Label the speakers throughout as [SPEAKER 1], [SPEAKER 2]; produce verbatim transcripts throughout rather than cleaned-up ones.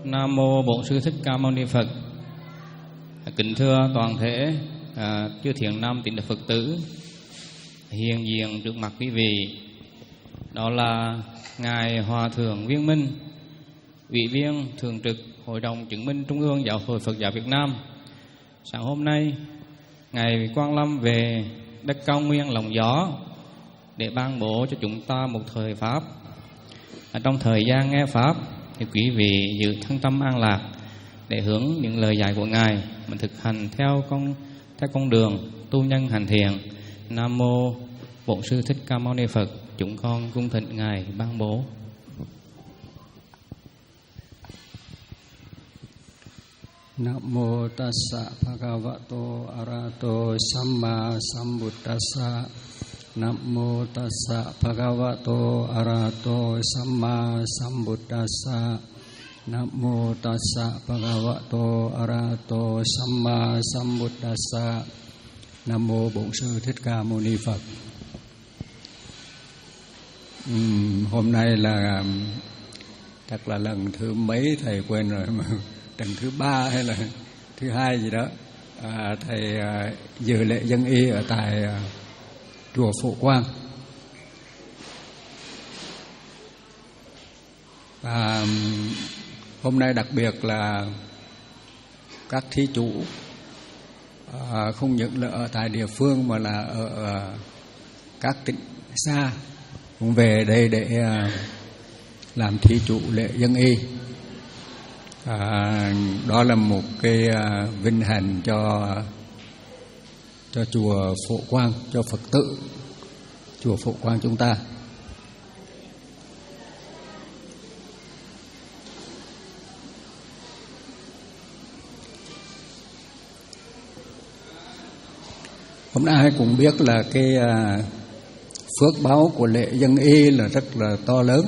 [SPEAKER 1] Nam mô Bổn Sư Thích Ca Mâu Ni Phật. Kính thưa toàn thể à, chư thiện nam tín đồ Phật tử hiện diện trước mặt quý vị, đó là ngài Hòa thượng Viên Minh, Ủy viên thường trực Hội đồng chứng minh Trung ương Giáo hội Phật giáo Việt Nam. Sáng hôm nay ngài quang lâm về đất cao nguyên Lòng Gió để ban bố cho chúng ta một thời pháp. Ở trong thời gian nghe pháp thì quý vị giữ thân tâm an lạc để hướng những lời dạy của ngài mình thực hành theo con theo con đường tu nhân hành thiện. Nam mô Bổn Sư Thích Ca Mâu Ni Phật. Chúng con cung thỉnh ngài ban bố.
[SPEAKER 2] Nam mô Tassa Bhagavato Arahato Samma Sambuddhassa. Nam mô Tassa Bhagavato Arahato Samma Sambuddhassa. Nam mô Tassa Bhagavato Arahato Samma Sambuddhassa. Nam mô Bổn Sư Thích Ca Mâu Ni Phật. uhm, Hôm nay là chắc là lần thứ mấy thầy quên rồi, mà lần thứ ba hay là thứ hai gì đó. à, Thầy à, dự lễ dân y ở tại à, chùa Phổ Quang. Và hôm nay đặc biệt là các thí chủ à, không những là ở tại địa phương mà là ở, ở các tỉnh xa cũng về đây để à, làm thí chủ lễ dân y. À, đó là một cái à, vinh hạnh cho cho chùa Phổ Quang, cho Phật tử chùa Phổ Quang chúng ta. Hôm nay cũng biết là cái à, phước báo của lễ dân y là rất là to lớn.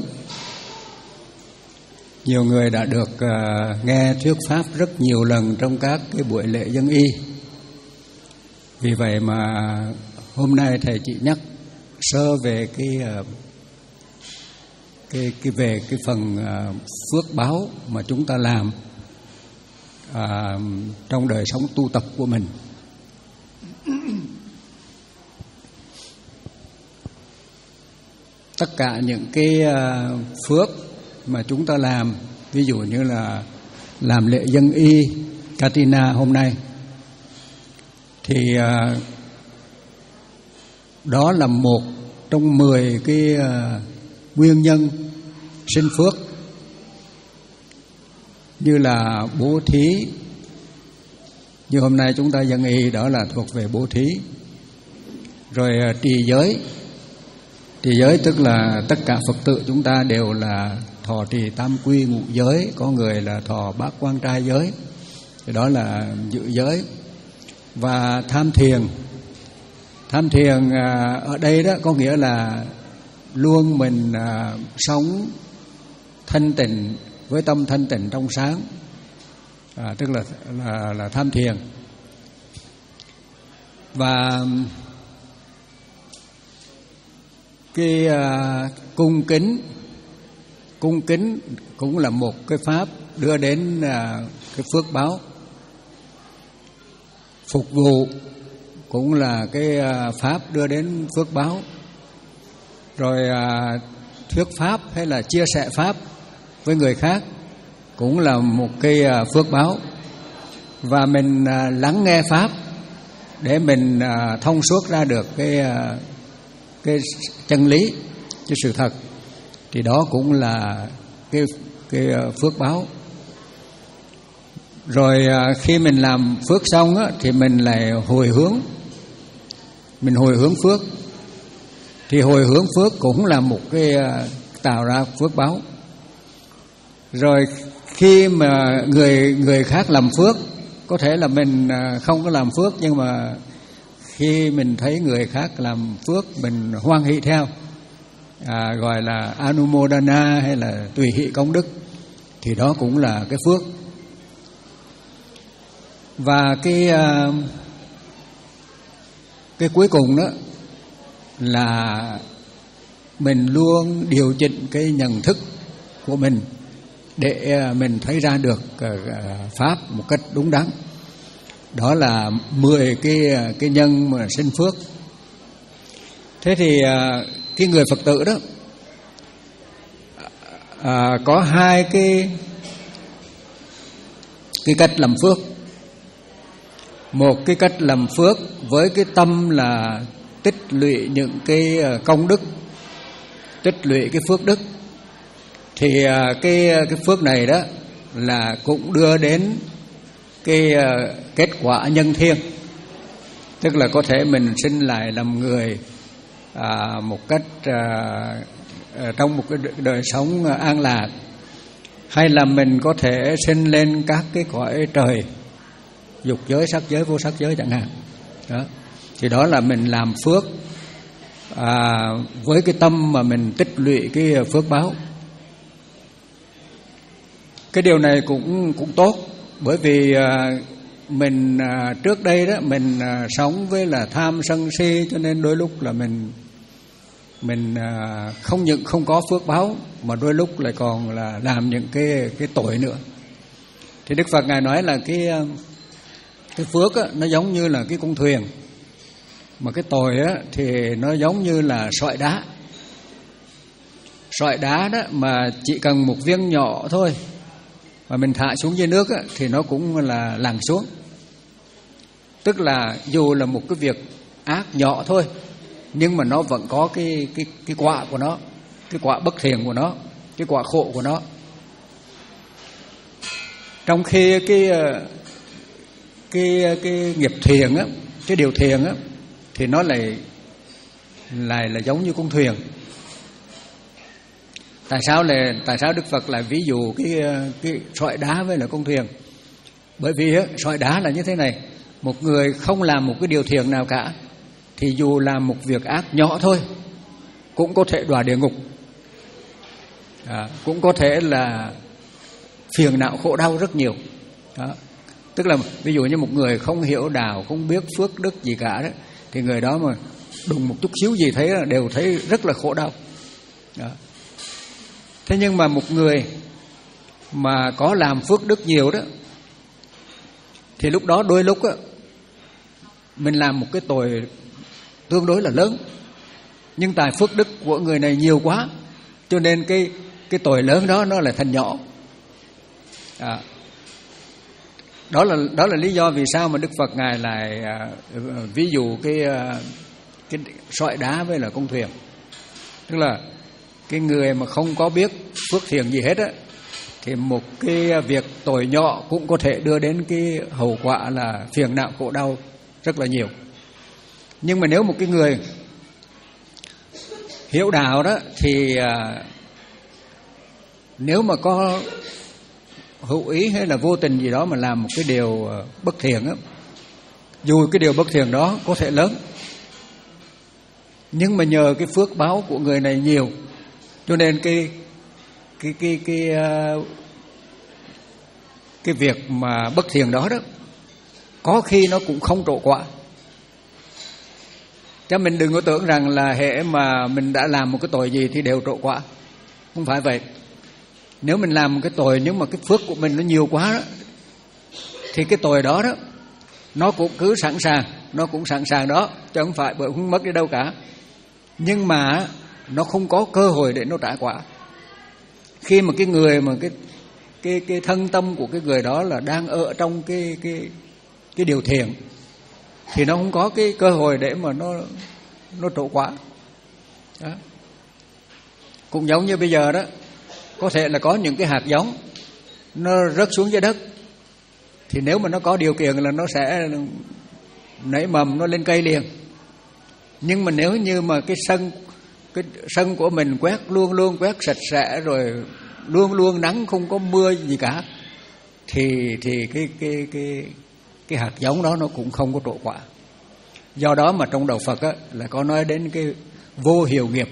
[SPEAKER 2] Nhiều người đã được uh, nghe thuyết pháp rất nhiều lần trong các cái buổi lễ dân y. Vì vậy mà hôm nay thầy chỉ nhắc sơ về cái uh, cái cái về cái phần uh, phước báo mà chúng ta làm uh, trong đời sống tu tập của mình. Tất cả những cái uh, phước mà chúng ta làm, ví dụ như là làm lễ dân y Katina hôm nay, thì uh, đó là một trong mười cái uh, nguyên nhân sinh phước, như là bố thí. Như hôm nay chúng ta dân y đó là thuộc về bố thí. Rồi uh, trì giới. Trì giới tức là tất cả Phật tử chúng ta đều là thọ trì tam quy ngũ giới, có người là thọ bát quan trai giới, thì đó là giữ giới. Và tham thiền. Tham thiền ở đây đó có nghĩa là luôn mình sống thanh tịnh với tâm thanh tịnh trong sáng, à, tức là, là là tham thiền. Và cái uh, cung kính cung kính cũng là một cái pháp đưa đến uh, cái phước báo. Phục vụ cũng là cái uh, pháp đưa đến phước báo. Rồi uh, thuyết pháp hay là chia sẻ pháp với người khác cũng là một cái uh, phước báo. Và mình uh, lắng nghe pháp để mình uh, thông suốt ra được cái uh, cái chân lý, cái sự thật, thì đó cũng là cái cái phước báo. Rồi khi mình làm phước xong á, thì mình lại hồi hướng, mình hồi hướng phước, thì hồi hướng phước cũng là một cái tạo ra phước báo. Rồi khi mà người người khác làm phước, có thể là mình không có làm phước, nhưng mà khi mình thấy người khác làm phước mình hoan hỷ theo, à, gọi là Anumodana hay là tùy hỷ công đức, thì đó cũng là cái phước. Và cái cái cuối cùng đó là mình luôn điều chỉnh cái nhận thức của mình để mình thấy ra được pháp một cách đúng đắn. Đó là mười cái cái nhân mà sinh phước. Thế thì cái người Phật tử đó à, có hai cái cái cách làm phước. Một cái cách làm phước với cái tâm là tích lũy những cái công đức, tích lũy cái phước đức, thì cái cái phước này đó là cũng đưa đến cái kết quả nhân thiên, tức là có thể mình sinh lại làm người à, một cách à, trong một cái đời sống an lạc, hay là mình có thể sinh lên các cái cõi trời, dục giới, sắc giới, vô sắc giới chẳng hạn. Đó. Thì đó là mình làm phước à, với cái tâm mà mình tích lũy cái phước báo. Cái điều này cũng cũng tốt, bởi vì à, mình à, trước đây đó mình à, sống với là tham sân si, cho nên đôi lúc là mình mình à, không những không có phước báo mà đôi lúc lại còn là làm những cái cái tội nữa. Thì Đức Phật ngài nói là cái cái phước á, nó giống như là cái con thuyền, mà cái tội á, thì nó giống như là sỏi đá. Sỏi đá đó mà chỉ cần một viên nhỏ thôi mà mình thả xuống dưới nước á, thì nó cũng là lặn xuống. Tức là dù là một cái việc ác nhỏ thôi, nhưng mà nó vẫn có cái cái cái quả của nó, cái quả bất thiện của nó, cái quả khổ của nó. Trong khi cái cái cái nghiệp thiện á, cái điều thiện á, thì nó lại lại là giống như con thuyền. Tại sao là tại sao Đức Phật lại ví dụ cái cái sỏi đá với là con thuyền? Bởi vì á, sỏi đá là như thế này, một người không làm một cái điều thiện nào cả, thì dù làm một việc ác nhỏ thôi cũng có thể đọa địa ngục, à, cũng có thể là phiền não khổ đau rất nhiều. Đó. Tức là ví dụ như một người không hiểu đạo, không biết phước đức gì cả đó, thì người đó mà đụng một chút xíu gì thấy là đều thấy rất là khổ đau. Đó. Thế nhưng mà một người mà có làm phước đức nhiều đó, thì lúc đó đôi lúc á, mình làm một cái tội tương đối là lớn, nhưng tài phước đức của người này nhiều quá, cho nên cái cái tội lớn đó nó lại thành nhỏ. À, đó là đó là lý do vì sao mà Đức Phật ngài lại à, ví dụ cái à, cái sỏi đá với là con thuyền. Tức là cái người mà không có biết phước thiện gì hết á, thì một cái việc tội nhỏ cũng có thể đưa đến cái hậu quả là phiền não khổ đau rất là nhiều. Nhưng mà nếu một cái người hiểu đạo đó, thì à, nếu mà có hữu ý hay là vô tình gì đó mà làm một cái điều bất thiện á, dù cái điều bất thiện đó có thể lớn, nhưng mà nhờ cái phước báo của người này nhiều, cho nên cái cái cái cái cái, cái việc mà bất thiện đó đó có khi nó cũng không trổ quả. Chứ mình đừng có tưởng rằng là hễ mà mình đã làm một cái tội gì thì đều trổ quả. Không phải vậy. Nếu mình làm một cái tội nhưng mà cái phước của mình nó nhiều quá đó, thì cái tội đó đó nó cũng cứ sẵn sàng, nó cũng sẵn sàng đó, chứ không phải bởi không mất đi đâu cả. Nhưng mà nó không có cơ hội để nó trả quả. Khi mà cái người mà cái cái cái thân tâm của cái người đó là đang ở trong cái cái cái điều thiện, thì nó không có cái cơ hội để mà nó nó trổ quả. Đó. Cũng giống như bây giờ đó, có thể là có những cái hạt giống nó rớt xuống dưới đất, thì nếu mà nó có điều kiện là nó sẽ nảy mầm, nó lên cây liền. Nhưng mà nếu như mà cái sân cái sân của mình quét luôn luôn quét sạch sẽ, rồi luôn luôn nắng, không có mưa gì cả, thì thì cái cái cái cái hạt giống đó nó cũng không có trổ quả. Do đó mà trong đạo Phật á, là có nói đến cái vô hiệu nghiệp,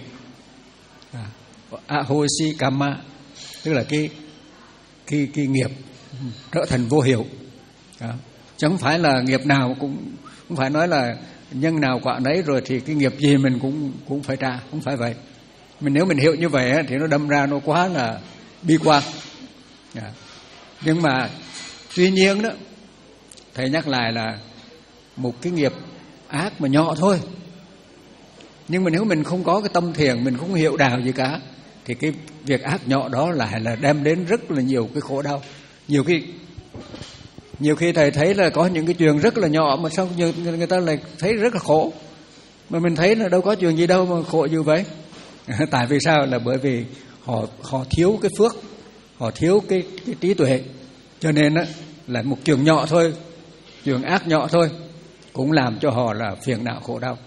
[SPEAKER 2] ahosi kama, tức là cái cái cái nghiệp trở thành vô hiệu. Đó. Chứ không phải là nghiệp nào cũng không phải nói là nhân nào quả nấy, rồi thì cái nghiệp gì mình cũng cũng phải trả, không phải vậy. Mình nếu mình hiểu như vậy á, thì nó đâm ra nó quá là bi quan. À. Nhưng mà tuy nhiên đó, thầy nhắc lại là một cái nghiệp ác mà nhỏ thôi, nhưng mà nếu mình không có cái tâm thiền, mình không hiểu đạo gì cả, thì cái việc ác nhỏ đó lại là đem đến rất là nhiều cái khổ đau. Nhiều khi nhiều khi thầy thấy là có những cái chuyện rất là nhỏ mà sao người, người ta lại thấy rất là khổ, mà mình thấy là đâu có chuyện gì đâu mà khổ như vậy. Tại vì sao? Là bởi vì họ họ thiếu cái phước, họ thiếu cái, cái trí tuệ, cho nên á, là một chuyện nhỏ thôi, chuyện ác nhỏ thôi cũng làm cho họ là phiền não khổ đau.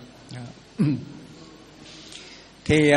[SPEAKER 2] Thì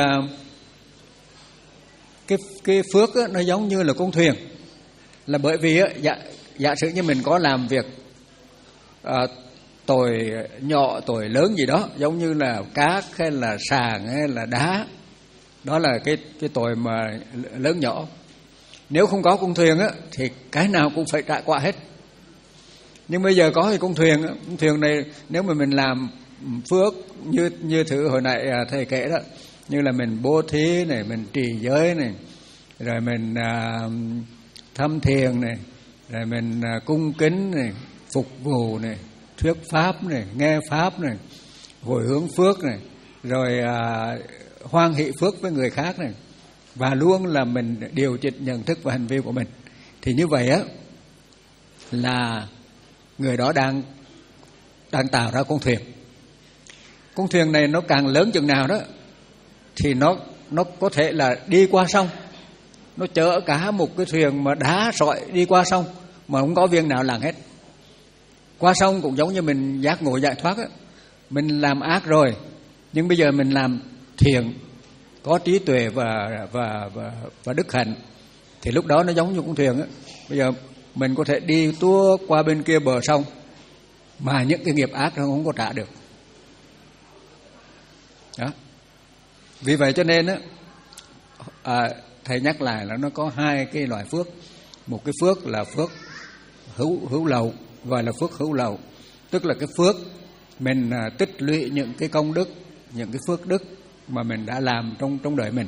[SPEAKER 2] cái cái phước á, nó giống như là con thuyền, là bởi vì á, giả, giả sử như mình có làm việc à, tội nhỏ tội lớn gì đó, giống như là cát hay là sàn hay là đá, đó là cái cái tội mà lớn nhỏ. Nếu không có con thuyền á, thì cái nào cũng phải trải qua hết. Nhưng bây giờ có thì con thuyền, con thuyền này nếu mà mình làm phước như như thử hồi nãy thầy kể đó, như là mình bố thí này, mình trì giới này, rồi mình à, thâm thiền này, rồi mình à, cung kính này, phục vụ này, thuyết pháp này, nghe pháp này, hồi hướng phước này, rồi à, hoan hỷ phước với người khác này, và luôn là mình điều chỉnh nhận thức và hành vi của mình. Thì như vậy á, là người đó đang đang tạo ra con thuyền. Con thuyền này nó càng lớn chừng nào đó thì nó nó có thể là đi qua sông, nó chở cả một cái thuyền mà đá sỏi đi qua sông mà không có viên nào làng hết. Qua sông cũng giống như mình giác ngộ giải thoát á, mình làm ác rồi nhưng bây giờ mình làm thiện, có trí tuệ và và và và đức hạnh, thì lúc đó nó giống như con thuyền á. Bây giờ mình có thể đi tua qua bên kia bờ sông mà những cái nghiệp ác nó không có trả được. Đó. Vì vậy cho nên á, à, thầy nhắc lại là nó có hai cái loại phước. Một cái phước là phước hữu hữu lậu, gọi là phước hữu lậu, tức là cái phước mình à, tích lũy những cái công đức, những cái phước đức mà mình đã làm trong trong đời mình,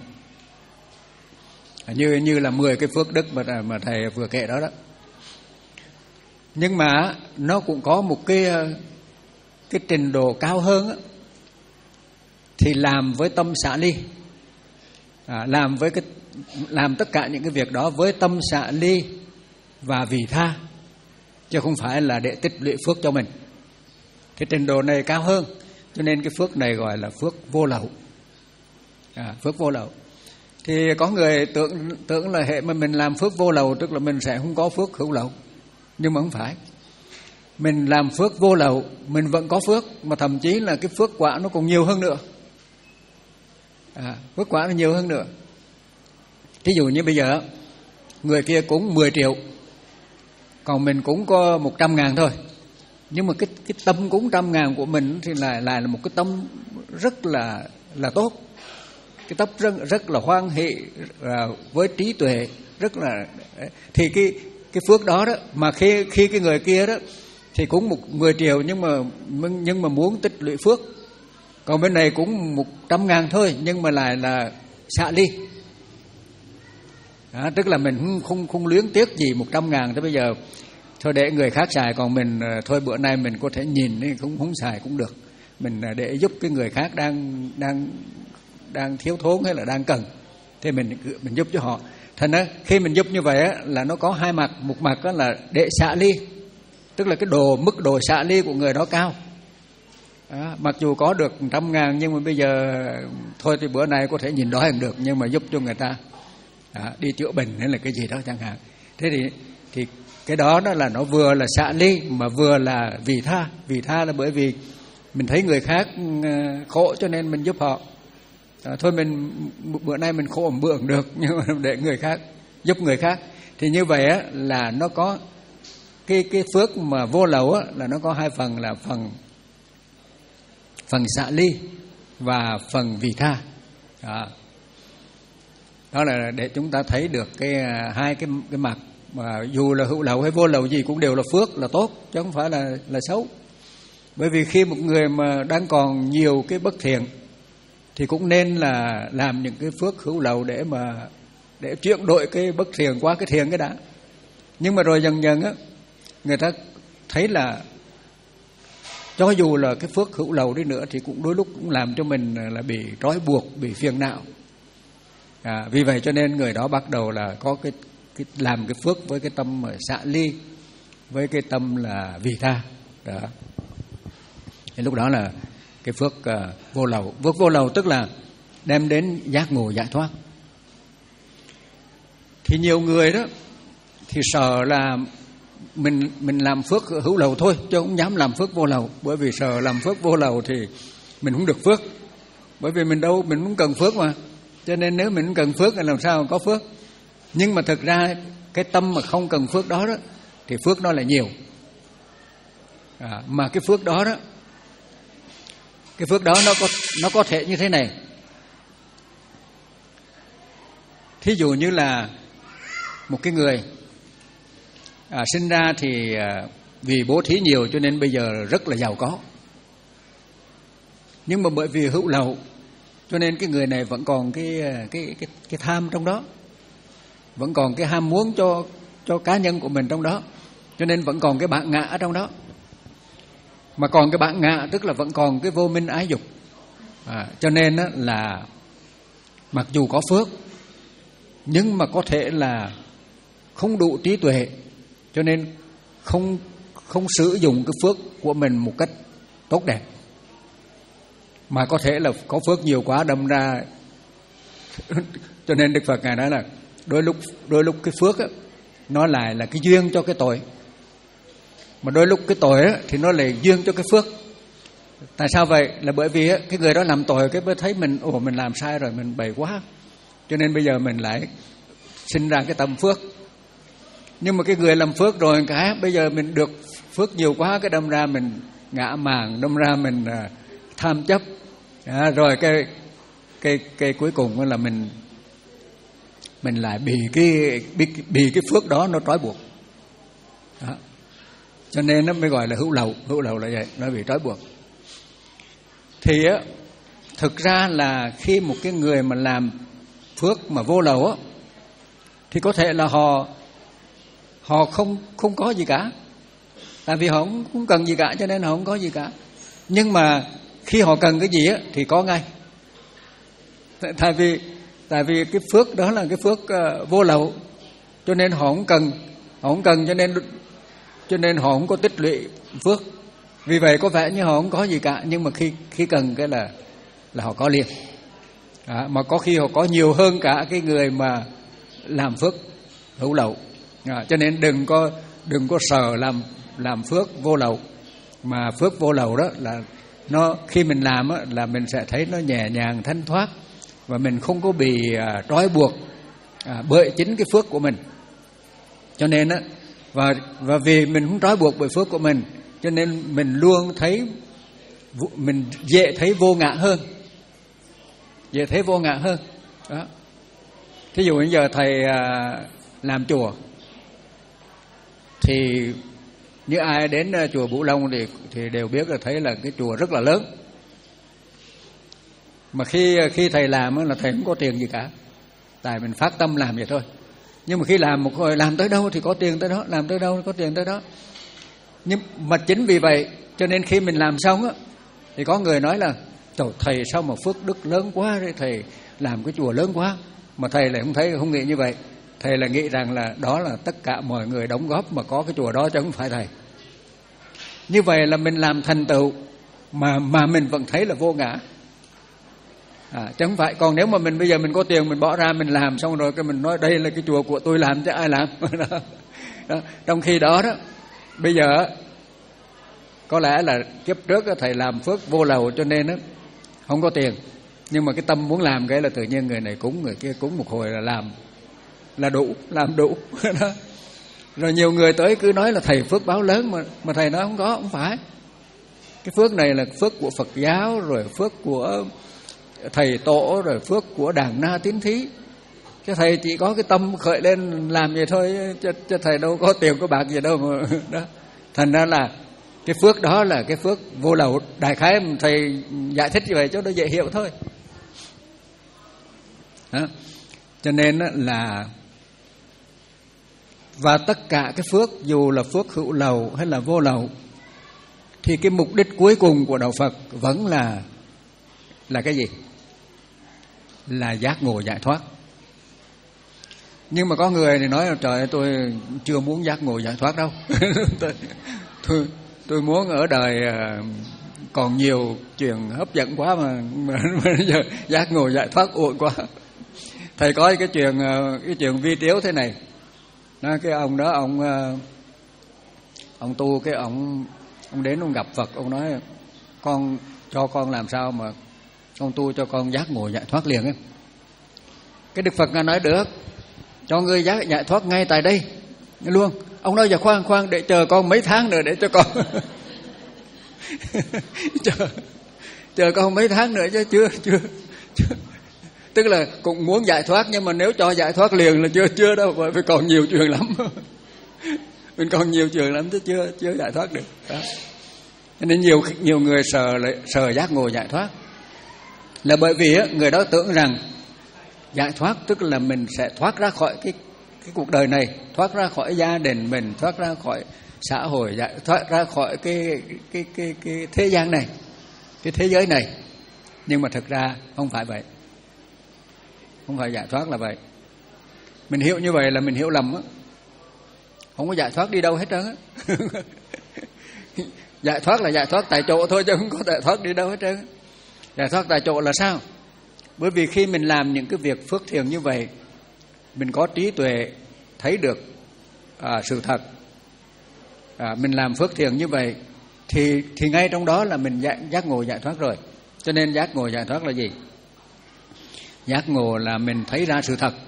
[SPEAKER 2] như như là mười cái phước đức mà mà thầy vừa kể đó đó. Nhưng mà nó cũng có một cái cái trình độ cao hơn á, thì làm với tâm xả ly, à, làm với cái làm tất cả những cái việc đó với tâm xả ly và vị tha, chứ không phải là để tích lũy phước cho mình. Thì trình độ này cao hơn, cho nên cái phước này gọi là phước vô lậu. À, phước vô lậu. Thì có người tưởng tưởng là hệ mà mình làm phước vô lậu tức là mình sẽ không có phước hữu lậu, nhưng mà không phải. Mình làm phước vô lậu, mình vẫn có phước, mà thậm chí là cái phước quả nó còn nhiều hơn nữa. À, phước quả nó nhiều hơn nữa. Ví dụ như bây giờ người kia cúng mười triệu, còn mình cũng có một trăm ngàn thôi, nhưng mà cái cái tâm cúng trăm ngàn của mình thì lại lại là một cái tâm rất là là tốt, cái tâm rất rất là hoan hỷ, với trí tuệ rất là, thì cái cái phước đó đó mà khi khi cái người kia đó thì cũng một mười triệu nhưng mà nhưng mà muốn tích lũy phước, còn bên này cũng một trăm ngàn thôi nhưng mà lại là xả ly. Đó, tức là mình không không, không luyến tiếc gì một trăm ngàn, thế bây giờ thôi để người khác xài, còn mình thôi bữa nay mình có thể nhìn không không xài cũng được, mình để giúp cái người khác đang đang đang thiếu thốn hay là đang cần, thì mình mình giúp cho họ. Thành ra khi mình giúp như vậy á, là nó có hai mặt. Một mặt á là để xả ly, tức là cái đồ mức độ xả ly của người đó cao. Đó, mặc dù có được trăm ngàn nhưng mà bây giờ thôi thì bữa nay có thể nhìn đói không được, nhưng mà giúp cho người ta đó, đi chữa bệnh hay là cái gì đó chẳng hạn. Thế thì thì cái đó đó là nó vừa là xả ly mà vừa là vị tha. Vị tha là bởi vì mình thấy người khác khổ cho nên mình giúp họ. À, thôi mình bữa nay mình khổ một bữa cũng được, nhưng mà để người khác, giúp người khác. Thì như vậy á, là nó có cái cái phước mà vô lậu á, là nó có hai phần, là phần phần xả ly và phần vị tha. Đó. Đó là để chúng ta thấy được cái hai cái cái mặt mà dù là hữu lậu hay vô lậu gì cũng đều là phước, là tốt chứ không phải là là xấu. Bởi vì khi một người mà đang còn nhiều cái bất thiện thì cũng nên là làm những cái phước hữu lậu để mà để chuyển đổi cái bất thiện qua cái thiện cái đã. Nhưng mà rồi dần dần á, người ta thấy là cho dù là cái phước hữu lậu đi nữa thì cũng đôi lúc cũng làm cho mình là bị trói buộc, bị phiền não. À, vì vậy cho nên người đó bắt đầu là có cái, cái làm cái phước với cái tâm xả ly, với cái tâm là vị tha. Đó. Thì lúc đó là cái phước uh, vô lậu. Phước vô lậu tức là đem đến giác ngộ giải thoát. Thì nhiều người đó thì sợ là mình mình làm phước hữu lậu thôi, chứ không dám làm phước vô lậu, bởi vì sợ làm phước vô lậu thì mình không được phước, bởi vì mình đâu mình không cần phước mà, cho nên nếu mình không cần phước thì làm sao có phước. Nhưng mà thực ra cái tâm mà không cần phước đó đó thì phước nó là nhiều. À, mà cái phước đó đó, cái phước đó nó có nó có thể như thế này. Thí dụ như là một cái người à, sinh ra thì à, vì bố thí nhiều cho nên bây giờ rất là giàu có. Nhưng mà bởi vì hữu lậu cho nên cái người này vẫn còn cái cái cái cái tham trong đó, vẫn còn cái ham muốn cho cho cá nhân của mình trong đó, cho nên vẫn còn cái bản ngã ở trong đó. Mà còn cái bản ngã tức là vẫn còn cái vô minh ái dục. À, cho nên á, là mặc dù có phước nhưng mà có thể là không đủ trí tuệ, cho nên không không sử dụng cái phước của mình một cách tốt đẹp. Mà có thể là có phước nhiều quá đâm ra cho nên Đức Phật Ngài nói là đôi lúc đôi lúc cái phước á, nó lại là cái duyên cho cái tội, mà đôi lúc cái tội á, thì nó lại duyên cho cái phước. Tại sao vậy? Là bởi vì á, cái người đó làm tội cái mới thấy mình ồ mình làm sai rồi, mình bậy quá, cho nên bây giờ mình lại sinh ra cái tâm phước. Nhưng mà cái người làm phước rồi cái bây giờ mình được phước nhiều quá, cái đâm ra mình ngã màng, đâm ra mình uh, tham chấp, à, rồi cái cái cái cuối cùng là mình mình lại bị cái bị, bị cái phước đó nó trói buộc. Đó. Cho nên nó mới gọi là hữu lậu. Hữu lậu là vậy, nó bị trói buộc. Thì á, thực ra là khi một cái người mà làm phước mà vô lậu á, thì có thể là họ họ không không có gì cả, tại vì họ không, không cần gì cả, cho nên họ không có gì cả. Nhưng mà khi họ cần cái gì á thì có ngay. Tại vì tại vì cái phước đó là cái phước uh, vô lậu, cho nên họ không cần, họ không cần cho nên cho nên họ không có tích lũy phước. Vì vậy có vẻ như họ không có gì cả, nhưng mà khi khi cần cái là là họ có liền. À, mà có khi họ có nhiều hơn cả cái người mà làm phước hữu lậu. À, cho nên đừng có đừng có sợ làm làm phước vô lậu. Mà phước vô lậu đó là nó khi mình làm á, là mình sẽ thấy nó nhẹ nhàng thanh thoát, và mình không có bị à, trói buộc à, bởi chính cái phước của mình. Cho nên á, và và vì mình không trói buộc bởi phước của mình, cho nên mình luôn thấy mình dễ thấy vô ngã hơn, dễ thấy vô ngã hơn. Đó. Thí dụ bây giờ thầy à, làm chùa, thì như ai đến chùa Bửu Long thì thì đều biết là thấy là cái chùa rất là lớn. Mà khi khi thầy làm là thầy không có tiền gì cả, tại mình phát tâm làm vậy thôi. Nhưng mà khi làm một hồi làm tới đâu thì có tiền tới đó, làm tới đâu thì có tiền tới đó. Nhưng mà chính vì vậy cho nên khi mình làm xong á, thì có người nói là trời, thầy sao mà phước đức lớn quá đấy, thầy làm cái chùa lớn quá. Mà thầy lại không thấy, không nghĩ như vậy. Thầy là nghĩ rằng là đó là tất cả mọi người đóng góp mà có cái chùa đó, chứ không phải thầy. Như vậy là mình làm thành tựu mà mà mình vẫn thấy là vô ngã. À, chứ không phải. Còn nếu mà mình bây giờ mình có tiền, mình bỏ ra mình làm xong rồi cái mình nói đây là cái chùa của tôi làm chứ ai làm. Đó. Đó. Trong khi đó đó, bây giờ có lẽ là kiếp trước thầy làm phước vô lậu cho nên đó, không có tiền, nhưng mà cái tâm muốn làm cái là tự nhiên người này cúng, người kia cúng, một hồi là làm là đủ, làm đủ. Đó. Rồi nhiều người tới cứ nói là thầy phước báo lớn, mà mà thầy nói không có, không phải. Cái phước này là phước của Phật giáo, rồi phước của thầy tổ, rồi phước của đàn na tín thí. Chứ thầy chỉ có cái tâm khởi lên làm vậy thôi, chứ, chứ thầy đâu có tiền có bạc gì đâu mà. Đó. Thành ra là cái phước đó là cái phước vô lậu. Đại khái thầy giải thích như vậy cho nó dễ hiểu thôi. Đó. Cho nên là Và tất cả cái phước, dù là phước hữu lậu hay là vô lậu, thì cái mục đích cuối cùng của đạo Phật vẫn là là cái gì? Là giác ngộ giải thoát. Nhưng mà có người thì nói là trời ơi, tôi chưa muốn giác ngộ giải thoát đâu. tôi, tôi, tôi muốn ở đời còn nhiều chuyện hấp dẫn quá mà, mà, mà giờ giác ngộ giải thoát ổn quá. Thầy có cái chuyện cái chuyện vi tiếu thế này. Nó cái ông đó ông ông tu cái ông ông đến ông gặp Phật, ông nói con cho con làm sao mà ông tu cho con giác ngộ giải thoát liền ấy. Cái Đức Phật ngài nói được, cho ngươi giác giải thoát ngay tại đây luôn. Ông nói giờ khoan khoan để chờ con mấy tháng nữa để cho con chờ chờ con mấy tháng nữa chứ chưa chưa chưa tức là cũng muốn giải thoát, nhưng mà nếu cho giải thoát liền là chưa chưa đâu, bởi vì còn nhiều chuyện lắm. Mình còn nhiều chuyện lắm chứ chưa chưa giải thoát được. Đó. Nên nhiều nhiều người sợ sợ giác ngộ giải thoát là bởi vì người đó tưởng rằng giải thoát tức là mình sẽ thoát ra khỏi cái cái cuộc đời này, thoát ra khỏi gia đình mình, thoát ra khỏi xã hội, giải thoát ra khỏi cái cái cái cái thế gian này, cái thế giới này. Nhưng mà thực ra không phải vậy. Không phải giải thoát là vậy. Mình hiểu như vậy là mình hiểu lầm á. Không có giải thoát đi đâu hết trơn á. Giải thoát là giải thoát tại chỗ thôi chứ không có giải thoát đi đâu hết trơn. Giải thoát tại chỗ là sao? Bởi vì khi mình làm những cái việc phước thiện như vậy, mình có trí tuệ thấy được à, sự thật. À, mình làm phước thiện như vậy thì thì ngay trong đó là mình giác, giác ngộ giải thoát rồi. Cho nên giác ngộ giải thoát là gì? Giác ngộ là mình thấy ra sự thật.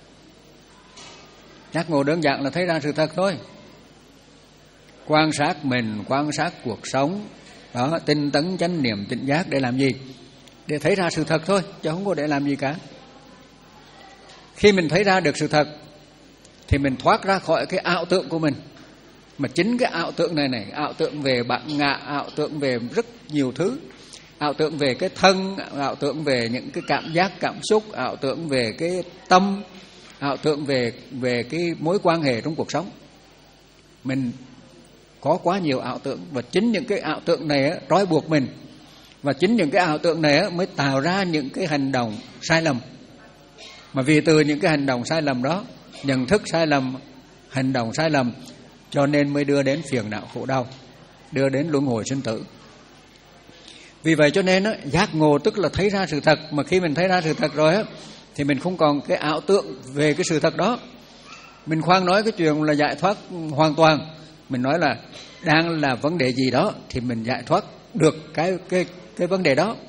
[SPEAKER 2] Giác ngộ đơn giản là thấy ra sự thật thôi. Quan sát mình, quan sát cuộc sống, đó, tinh tấn chánh niệm tỉnh giác để làm gì? Để thấy ra sự thật thôi, chứ không có để làm gì cả. Khi mình thấy ra được sự thật thì mình thoát ra khỏi cái ảo tưởng của mình. Mà chính cái ảo tưởng này này, ảo tưởng về bản ngã, ảo tưởng về rất nhiều thứ, ảo tưởng về cái thân, ảo tưởng về những cái cảm giác, cảm xúc, ảo tưởng về cái tâm, ảo tưởng về về cái mối quan hệ trong cuộc sống. Mình có quá nhiều ảo tưởng, và chính những cái ảo tưởng này á, trói buộc mình. Và chính những cái ảo tưởng này á, mới tạo ra những cái hành động sai lầm. Mà vì từ những cái hành động sai lầm đó, nhận thức sai lầm, hành động sai lầm, cho nên mới đưa đến phiền não khổ đau, đưa đến luân hồi sinh tử. Vì vậy cho nên á, giác ngộ tức là thấy ra sự thật. Mà khi mình thấy ra sự thật rồi á, thì mình không còn cái ảo tưởng về cái sự thật đó. Mình khoan nói cái chuyện là giải thoát hoàn toàn. Mình nói là đang là vấn đề gì đó thì mình giải thoát được cái cái cái vấn đề đó.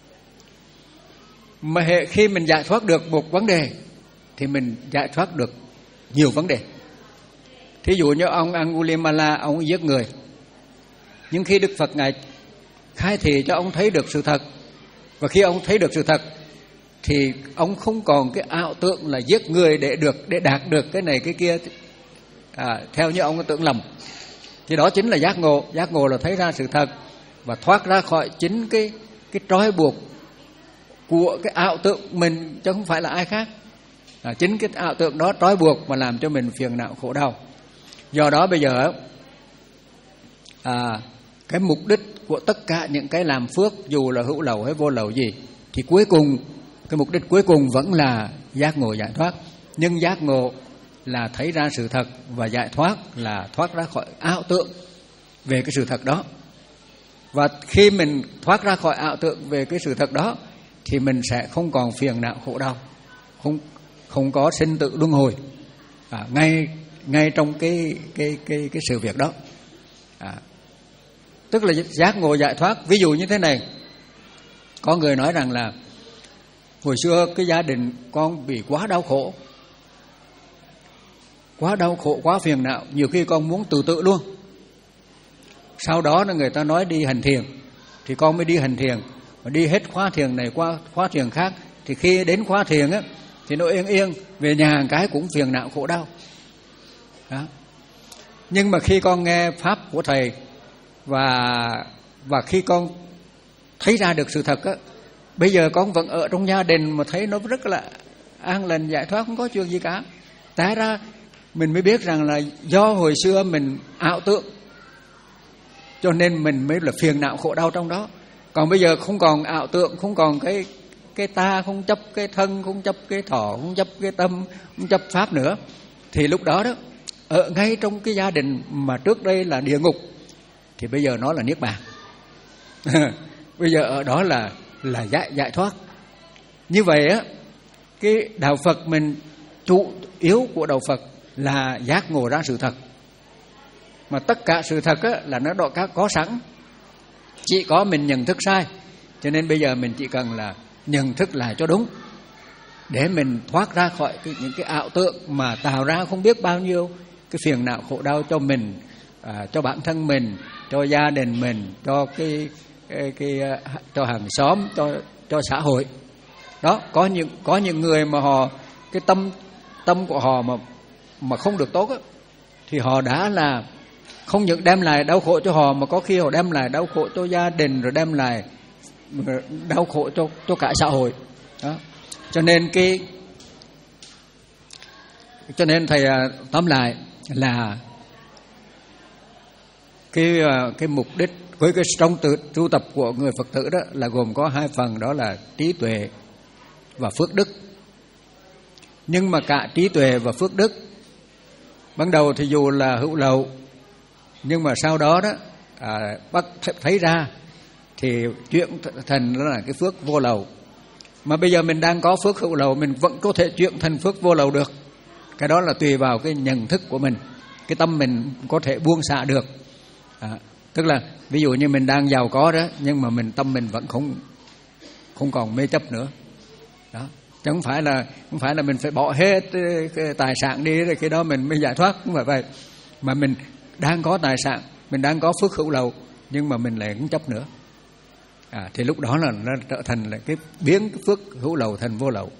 [SPEAKER 2] Mà hệ khi mình giải thoát được một vấn đề thì mình giải thoát được nhiều vấn đề. Thí dụ như ông Angulimala, ông giết người. Nhưng khi Đức Phật ngài khai thị cho ông thấy được sự thật, và khi ông thấy được sự thật thì ông không còn cái ảo tưởng là giết người để được để đạt được cái này cái kia, à, theo như ông có tưởng lầm. Thì đó chính là giác ngộ. Giác ngộ là thấy ra sự thật và thoát ra khỏi chính cái cái trói buộc của cái ảo tưởng mình, chứ không phải là ai khác. À, chính cái ảo tưởng đó trói buộc mà làm cho mình phiền não khổ đau. Do đó bây giờ à, cái mục đích của tất cả những cái làm phước, dù là hữu lậu hay vô lậu gì, thì cuối cùng cái mục đích cuối cùng vẫn là giác ngộ giải thoát. Nhưng giác ngộ là thấy ra sự thật, và giải thoát là thoát ra khỏi ảo tưởng về cái sự thật đó. Và khi mình thoát ra khỏi ảo tưởng về cái sự thật đó thì mình sẽ không còn phiền não khổ đau, không không có sinh tử luân hồi à, ngay ngay trong cái cái cái cái sự việc đó. À, tức là giác ngộ giải thoát. Ví dụ như thế này, có người nói rằng là hồi xưa cái gia đình con bị quá đau khổ, quá đau khổ, quá phiền não, nhiều khi con muốn tự tử luôn. Sau đó người ta nói đi hành thiền, thì con mới đi hành thiền, và đi hết khóa thiền này qua khóa thiền khác. Thì khi đến khóa thiền á, thì nó yên yên, về nhà cái cũng phiền não khổ đau. Đó. Nhưng mà khi con nghe pháp của thầy và và khi con thấy ra được sự thật á, bây giờ con vẫn ở trong gia đình mà thấy nó rất là an lành giải thoát, không có chuyện gì cả. Té ra mình mới biết rằng là do hồi xưa mình ảo tưởng, cho nên mình mới là phiền não khổ đau trong đó. Còn bây giờ không còn ảo tưởng, không còn cái cái ta, không chấp cái thân, không chấp cái thọ, không chấp cái tâm, không chấp pháp nữa, thì lúc đó đó ở ngay trong cái gia đình mà trước đây là địa ngục thì bây giờ nó là niết bàn. Bây giờ ở đó là là giải giải thoát. Như vậy á, cái đạo Phật mình, trụ yếu của đạo Phật là giác ngộ ra sự thật. Mà tất cả sự thật á, là nó đã có sẵn, chỉ có mình nhận thức sai. Cho nên bây giờ mình chỉ cần là nhận thức lại cho đúng, để mình thoát ra khỏi cái, những cái ảo tưởng mà tạo ra không biết bao nhiêu cái phiền não khổ đau cho mình, à, cho bản thân mình, cho gia đình mình, cho cái, cái, cái cho hàng xóm, cho cho xã hội. Đó, có những có những người mà họ cái tâm tâm của họ mà mà không được tốt á, thì họ đã là không những đem lại đau khổ cho họ, mà có khi họ đem lại đau khổ cho gia đình, rồi đem lại đau khổ cho cho cả xã hội. Đó. Cho nên cái cho nên thầy tóm lại là cái cái mục đích với cái trong tự tu tập của người Phật tử đó là gồm có hai phần, đó là trí tuệ và phước đức. Nhưng mà cả trí tuệ và phước đức ban đầu thì dù là hữu lậu, nhưng mà sau đó đó à, bắt thấy ra thì chuyển thành đó là cái phước vô lậu. Mà bây giờ mình đang có phước hữu lậu, mình vẫn có thể chuyển thành phước vô lậu được. Cái đó là tùy vào cái nhận thức của mình, cái tâm mình có thể buông xả được. À, tức là ví dụ như mình đang giàu có đó, nhưng mà mình tâm mình vẫn không không còn mê chấp nữa. Đó, chứ không phải là không phải là mình phải bỏ hết cái tài sản đi rồi khi đó mình mới giải thoát, không phải vậy. Mà mình đang có tài sản, mình đang có phước hữu lậu, nhưng mà mình lại không chấp nữa. À, thì lúc đó là nó trở thành là cái biến cái phước hữu lậu thành vô lậu.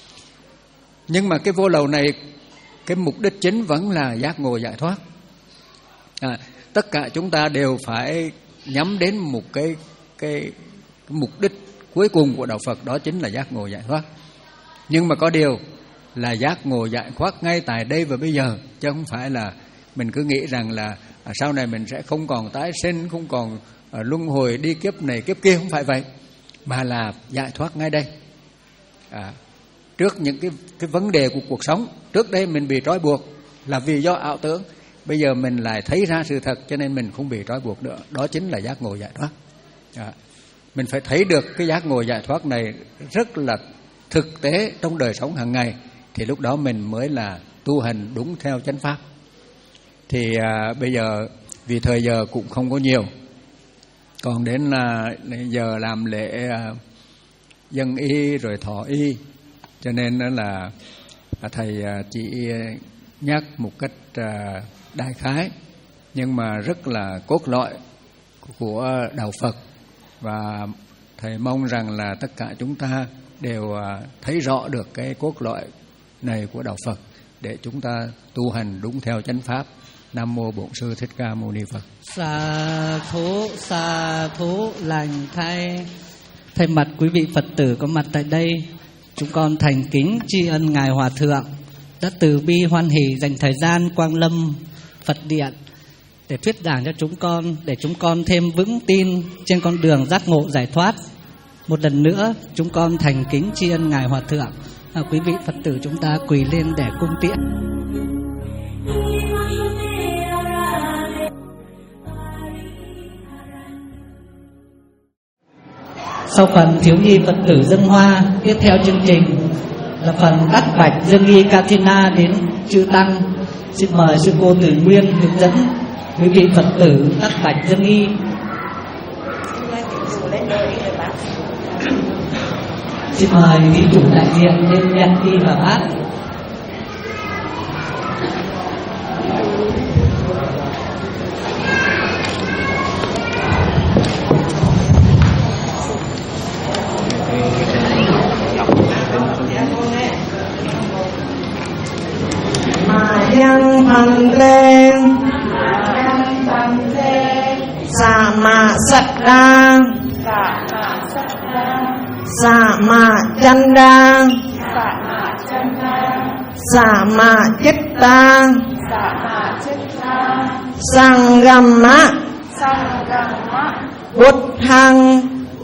[SPEAKER 2] Nhưng mà cái vô lậu này, cái mục đích chính vẫn là giác ngộ giải thoát. À, tất cả chúng ta đều phải nhắm đến một cái, cái cái mục đích cuối cùng của đạo Phật, đó chính là giác ngộ giải thoát. Nhưng mà có điều là giác ngộ giải thoát ngay tại đây và bây giờ, chứ không phải là mình cứ nghĩ rằng là à, sau này mình sẽ không còn tái sinh, không còn à, luân hồi đi kiếp này kiếp kia, không phải vậy, mà là giải thoát ngay đây. À, trước những cái cái vấn đề của cuộc sống, trước đây mình bị trói buộc là vì do ảo tưởng, bây giờ mình lại thấy ra sự thật, cho nên mình không bị trói buộc nữa. Đó chính là giác ngộ giải thoát. À, mình phải thấy được cái giác ngộ giải thoát này rất là thực tế trong đời sống hàng ngày, thì lúc đó mình mới là tu hành đúng theo chánh pháp. Thì à, bây giờ vì thời giờ cũng không có nhiều, còn đến là giờ làm lễ à, dân y rồi thọ y, cho nên đó là à, thầy à, chỉ nhắc một cách à, đại khái, nhưng mà rất là cốt lõi của đạo Phật. Và thầy mong rằng là tất cả chúng ta đều thấy rõ được cái cốt lõi này của đạo Phật, để chúng ta tu hành đúng theo chánh pháp. Nam mô Bổn Sư Thích Ca Mâu Ni Phật.
[SPEAKER 3] Sa thú, sa thú lành thay. Thay mặt quý vị Phật tử có mặt tại đây, chúng con thành kính tri ân Ngài Hòa Thượng đã từ bi hoan hỷ dành thời gian quang lâm Phật điện để thuyết giảng cho chúng con, để chúng con thêm vững tin trên con đường giác ngộ giải thoát. Một lần nữa chúng con thành kính tri ân Ngài Hòa Thượng. À, quý vị Phật tử chúng ta quỳ lên để cung tiễn. Sau phần thiếu nhi Phật tử dâng hoa, tiếp theo chương trình là phần đắc bạch dâng y Katina đến chư tăng. Xin mời sư cô Tử Nguyên hướng dẫn quý vị Phật tử đắc bạch dâng y. Xin mời vị chủ đại diện lên nhận y và bát.
[SPEAKER 4] Yang Phante Sama Saddha Sama Chanda Sama Chitta Sanghamma Buddhang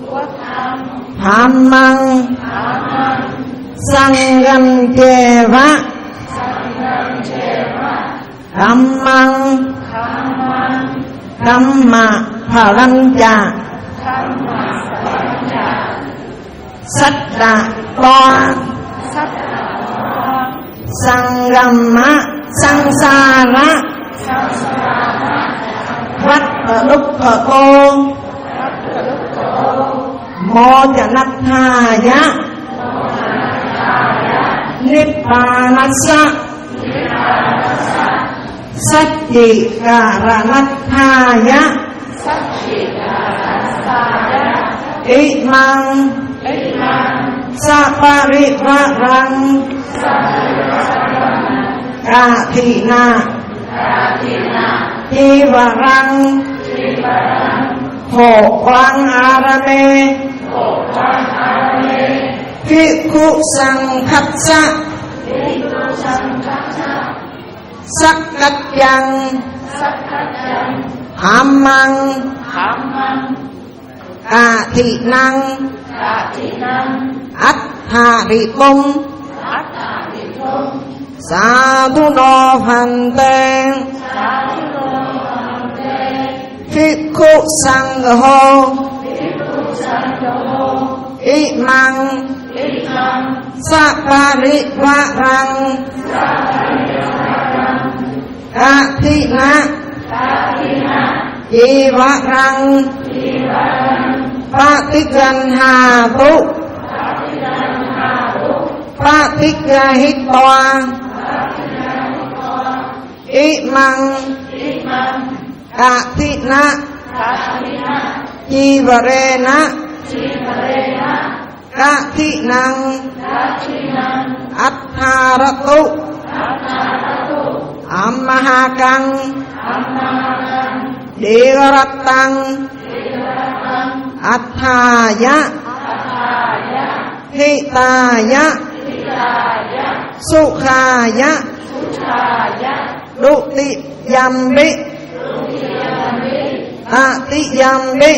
[SPEAKER 4] Dhammang Sangham Cheva Dhammang Dhamma Phalancha Satta Toa Sanghamma Sangsara Vata Dukkha Cô Mojanatthaya Nippanassa Satchikaranathaya Imang Saparivarang Kathina Chivarang Phổ quang Arame Phikhu Sang Khatsa Sắc Cách Chăng Dhammang Ca Thị Năng Ách Hà Rị Tung Sa Thu Đô Phan Tên Phikhu Sang Hô Imang Saparivarang Kathina Chivarang Patiganha Tu Patigahitoa Imang Kathina Chivarena Kathinang Attharatu Ammahakang Dirattang Atthaya Hitaya Sukhaya Duti Yambi Tati Yambi.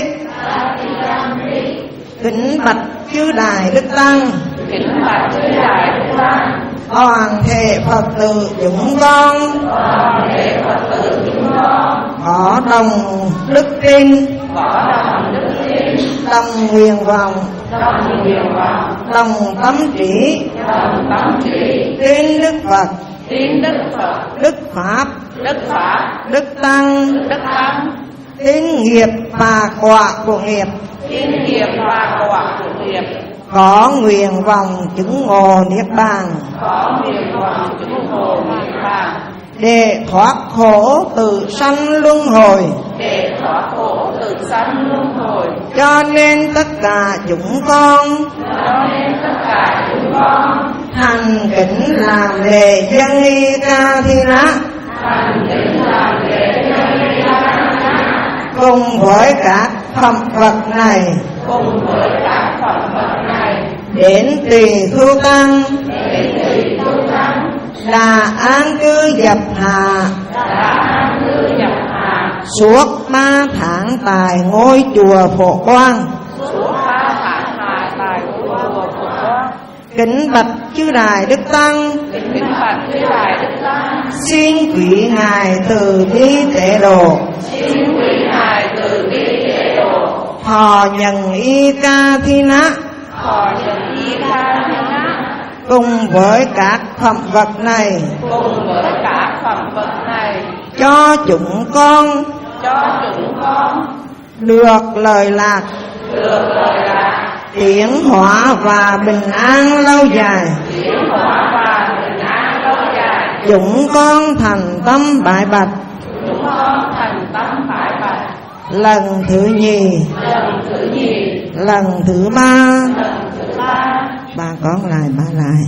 [SPEAKER 4] Kính bạch chư Đại Đức Tăng,
[SPEAKER 5] kính bạch chư Đại Đức Tăng,
[SPEAKER 4] toàn thể Phật tử chúng con,
[SPEAKER 5] toàn thể Phật tử chúng con,
[SPEAKER 4] có đồng đức tin,
[SPEAKER 5] có đồng đức tin,
[SPEAKER 4] đồng nguyện vọng,
[SPEAKER 5] đồng nguyện vọng,
[SPEAKER 4] đồng tâm trí,
[SPEAKER 5] đồng tâm trí,
[SPEAKER 4] tin Đức Phật,
[SPEAKER 5] tin Đức Phật,
[SPEAKER 4] Đức Pháp,
[SPEAKER 5] Đức Pháp,
[SPEAKER 4] Đức Tăng,
[SPEAKER 5] Đức Tăng,
[SPEAKER 4] tín nghiệp và quả của nghiệp,
[SPEAKER 5] tín nghiệp và quả của nghiệp,
[SPEAKER 4] có nguyện vọng chứng ngộ niết bàn,
[SPEAKER 5] có nguyện vọng chứng ngộ niết bàn,
[SPEAKER 4] để thoát khổ từ sanh luân hồi,
[SPEAKER 5] để thoát khổ từ sanh luân hồi.
[SPEAKER 4] cho nên tất cả chúng con,
[SPEAKER 5] cho nên tất cả chúng con
[SPEAKER 4] thành kính làm lễ dân y ca thi rá,
[SPEAKER 5] thành kính làm lễ dân y ca thi rá,
[SPEAKER 4] cùng với các phẩm vật này,
[SPEAKER 5] cùng với các phẩm vật này,
[SPEAKER 4] đến tỳ khưu tăng,
[SPEAKER 5] đến tỳ khưu tăng,
[SPEAKER 4] là an cư dập hạ,
[SPEAKER 5] là an cư dập hạ,
[SPEAKER 4] suốt ba tháng tại ngôi chùa Phổ Quang.
[SPEAKER 5] suốt ba tháng hạ tại ngôi chùa Phổ Quang.
[SPEAKER 4] Kính bạch chư Đại Đức Tăng,
[SPEAKER 5] Kính bạch chư Đại Đức Tăng,
[SPEAKER 4] xin quý ngài từ bi tế độ,
[SPEAKER 5] xin quý ngài từ bi tế độ,
[SPEAKER 4] thọ nhận y ca thi ná,
[SPEAKER 5] thọ nhận y ca thi ná,
[SPEAKER 4] cùng với các phẩm vật này,
[SPEAKER 5] cùng với các phẩm vật này,
[SPEAKER 4] cho chúng con
[SPEAKER 5] cho chúng con
[SPEAKER 4] được lời lạc,
[SPEAKER 5] được lời lạc,
[SPEAKER 4] tiến hóa và bình an lâu dài.
[SPEAKER 5] tiến hóa và bình an lâu dài.
[SPEAKER 4] Chúng con thành tâm bái bạch
[SPEAKER 5] Chúng con thành tâm bái bạch
[SPEAKER 4] lần thứ nhì,
[SPEAKER 5] lần thứ nhì,
[SPEAKER 4] lần thứ ba,
[SPEAKER 5] lần thứ ba.
[SPEAKER 4] bà con lại ba lại.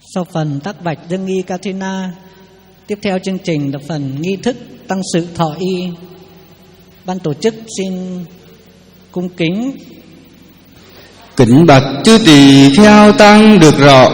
[SPEAKER 3] Sau phần tác bạch dân nghi Kathina, tiếp theo chương trình là phần nghi thức tăng sự thọ y. Ban tổ chức xin cung kính
[SPEAKER 6] kính bạch chư tỳ kheo tăng được rõ,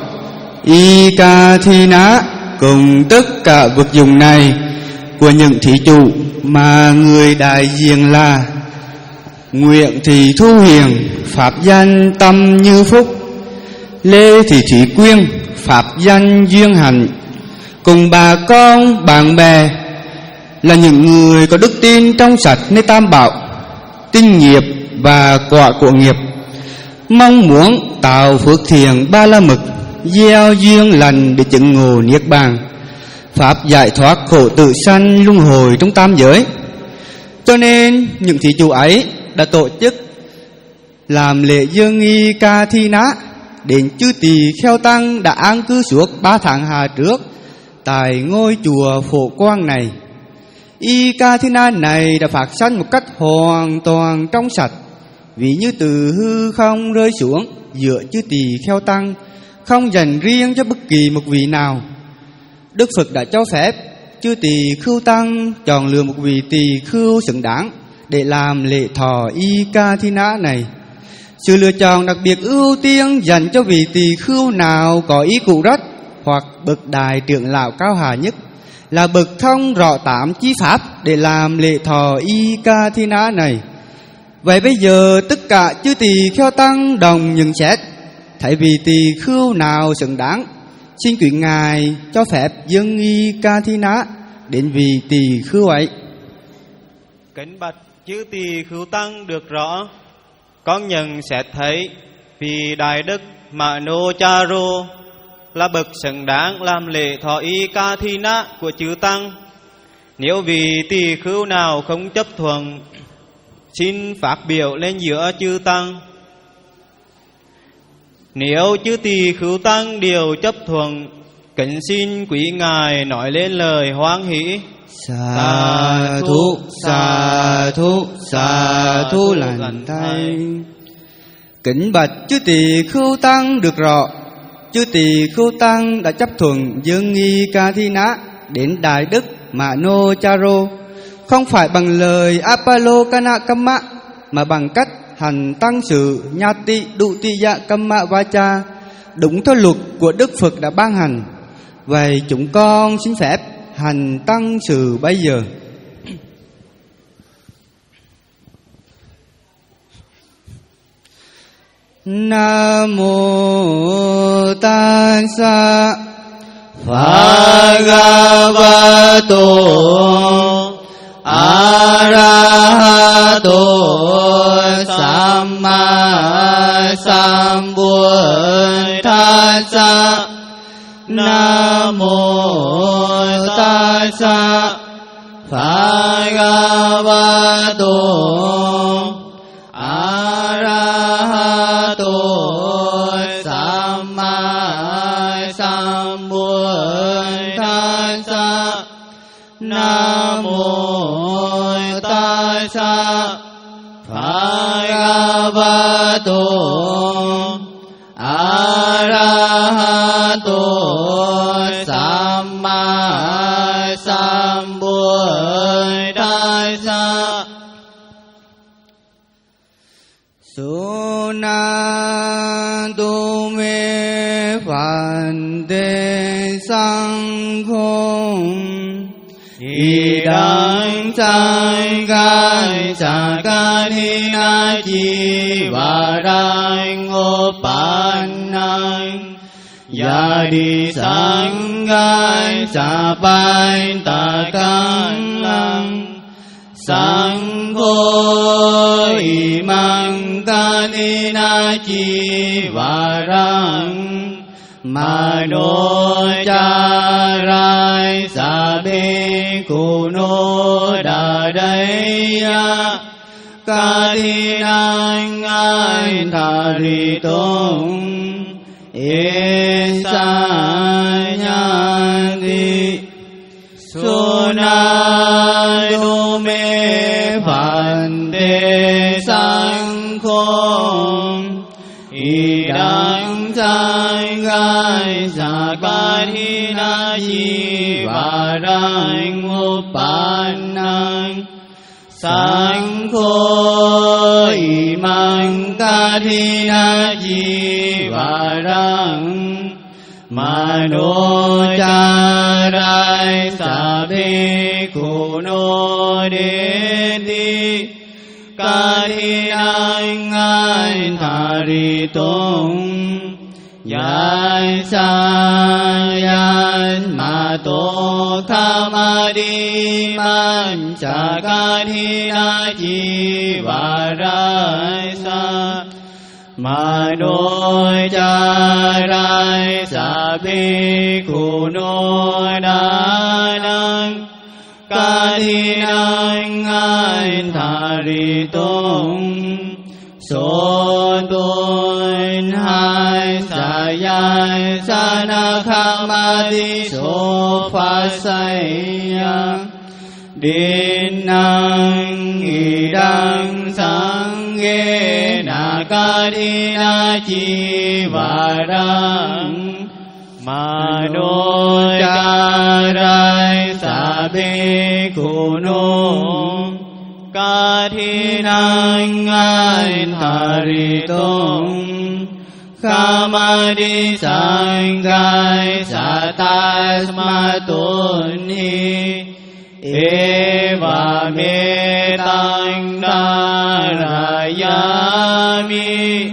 [SPEAKER 6] y Kathina cùng tất cả vật dụng này của những thí chủ mà người đại diện là Nguyễn Thị Thu Hiền, pháp danh Tâm Như Phúc, Lê Thị Thủy Quyên, pháp danh Duyên Hạnh, cùng bà con bạn bè là những người có đức tin trong sạch nơi Tam Bảo, tinh nghiệp và quả của nghiệp, mong muốn tạo phước thiện ba la mật, gieo duyên lành để chứng ngộ niết bàn, pháp giải thoát khổ tự sanh luân hồi trong tam giới. Cho nên những thí chủ ấy đã tổ chức làm lễ dương nghi Kathina đến chư tỳ kheo tăng đã an cư suốt ba tháng hà trước tại ngôi chùa Phổ Quang này. Y Kathina này đã phát sanh một cách hoàn toàn trong sạch, ví như từ hư không rơi xuống giữa chư tỳ kheo tăng, không dành riêng cho bất kỳ một vị nào. Đức Phật đã cho phép chư tỳ khưu tăng chọn lựa một vị tỳ khưu xứng đáng để làm lễ thọ y Kathina này. Sự lựa chọn đặc biệt ưu tiên dành cho vị tỳ khưu nào có ý cụ rách hoặc bậc đại trưởng lão cao hà nhất, là bậc thông rõ tám chi pháp để làm lễ thọ y Kathina này. Vậy bây giờ tất cả chư tỳ kheo tăng đồng nhận xét, thấy vị tỳ khưu nào xứng đáng, xin quý ngài cho phép dâng y Kathina đến vị tỳ khưu ấy.
[SPEAKER 7] Kính bạch chư tỳ khưu tăng được rõ, con nhận xét thấy vì đại đức Manocharo là bậc xứng đáng làm lễ thọ y Kathina của chư tăng. Nếu vị tỳ khưu nào không chấp thuận, xin phát biểu lên giữa chư tăng. Nếu chư tỳ khưu tăng đều chấp thuận, kính xin quý ngài nói lên lời hoan hỷ.
[SPEAKER 6] Sa thú, sa thú, sa thú lành thay. Kính bạch chư tỳ khưu tăng được rõ, chư tỳ khưu tăng đã chấp thuận dâng nghi Kathina đến đại đức Manocharo, không phải bằng lời Apalokanakama mà bằng cách hành tăng sự Nhati Dutiya Kamma Vacha đúng theo luật của Đức Phật đã ban hành. Vậy chúng con xin phép hành tăng sự bây giờ. Nam mô Tassa Bhagavato Arahato Samma Sambuddhassa. Nam mô Tassa Bhagavato Arahato Samma Sambuddhassa. Nam mô Tassa Bhagavato Arahato Samma Sambuddhassa. Sunatu me phante sangkhong idang sangkai Kathina jivarang opanang yadi sangkai sapai takanang sangkho imang Kathina jivarang Manocharai sabe kuno dadaya Kathinang ai tharitong esanyati sunadu me phante sangkhong idang sangkai ca thi na chi và rang upannang sang khôi mang ca thi na chi và rang mano cha rai sa bhe kuno de ti ca thi nang ngai thari tông yan sa yan ma to kama di man cha ca thi na chi va rai sa ma đôi cha rai sa bhi khu nô đa năng ca thi năng ai thà ri tông so tôn hai sa yai sa na kha ma di so pha sai Điện năng nghi đăng sang ghê na ca đi na chi và đăng mà đô cha rai sa bê khu nô ca thi năng ai thà ri tông kha ma đi sang gai sa tas ma tôn hi eva me tang darayami.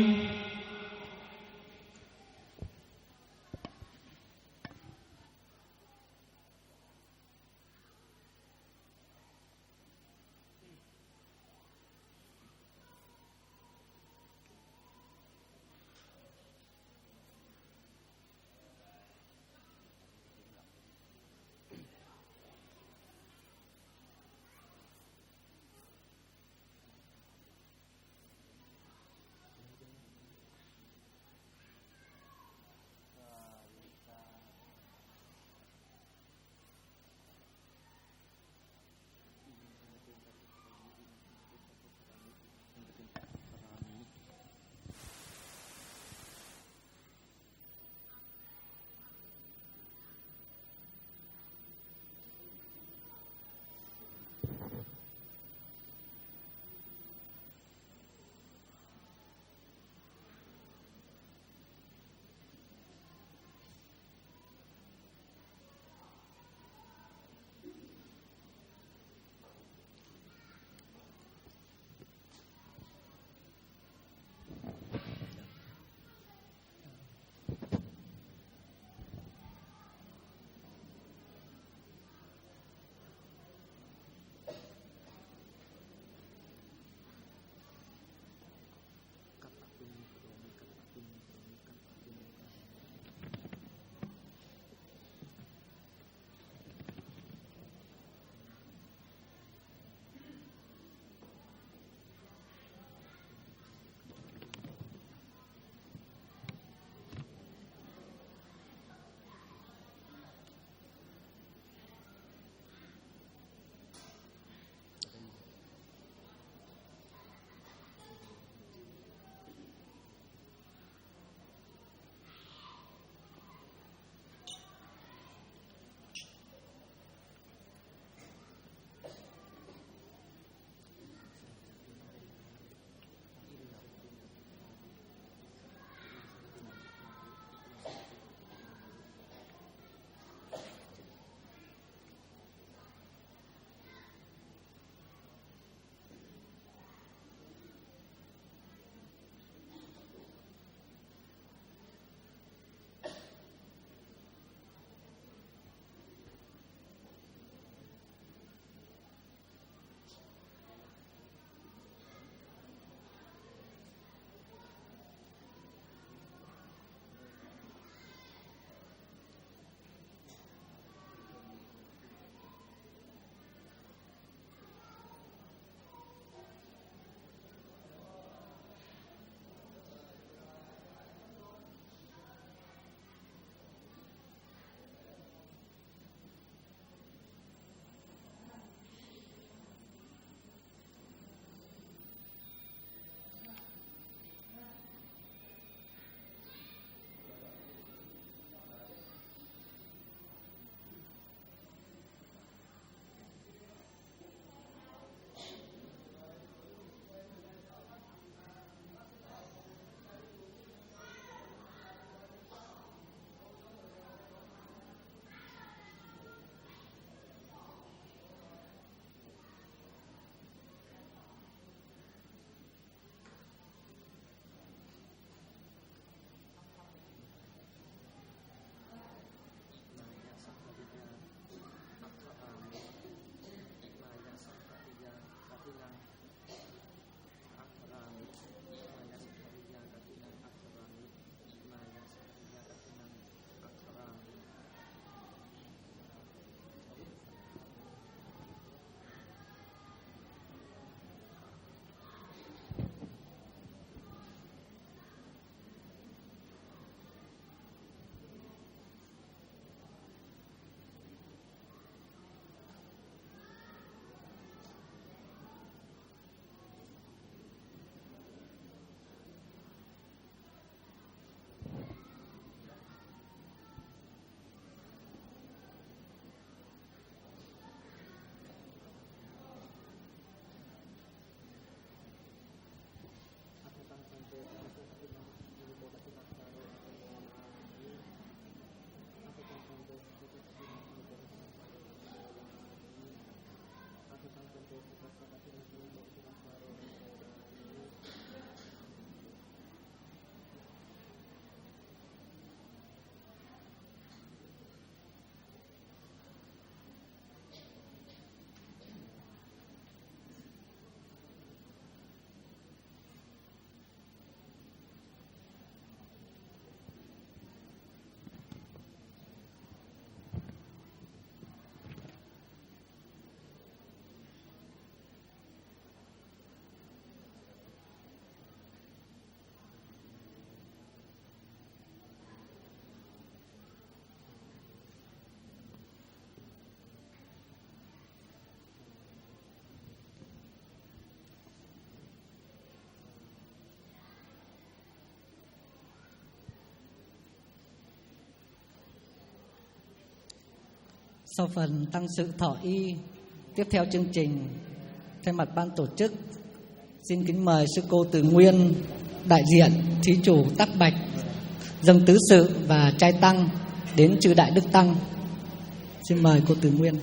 [SPEAKER 3] Sau phần tăng sự thọ y, tiếp theo chương trình, thay mặt ban tổ chức xin kính mời sư cô Từ Nguyên đại diện thí chủ Tắc Bạch dâng tứ sự và trai tăng đến chư đại đức tăng. Xin mời cô Từ Nguyên.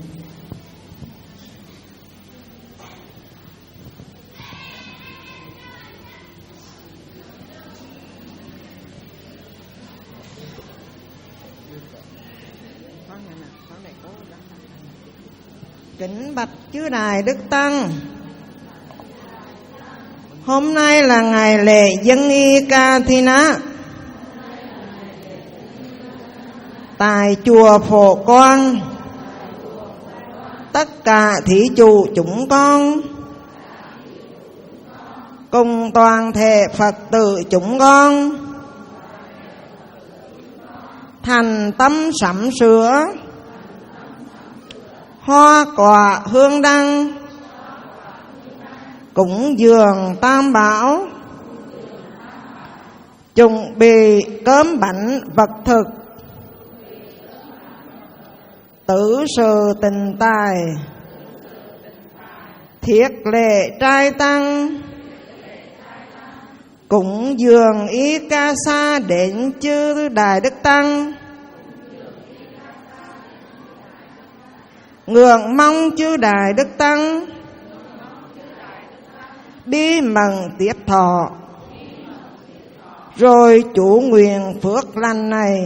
[SPEAKER 4] Kính bạch chư đại đức tăng, hôm nay là ngày lễ dân y Ca Thi Ná tại chùa Phổ Quang. Tất cả thí chủ chúng con cùng toàn thể Phật tử chúng con thành tâm sắm sửa hoa quả hương đăng, cúng dường tam bảo, chuẩn bị cơm bánh vật thực, tứ sự tình tài, thiết lễ trai tăng, cúng dường y ca sa đến chư đại đức tăng. Ngưỡng mong chư đại đức tăng đi mừng tiếp thọ, rồi chủ nguyện phước lành này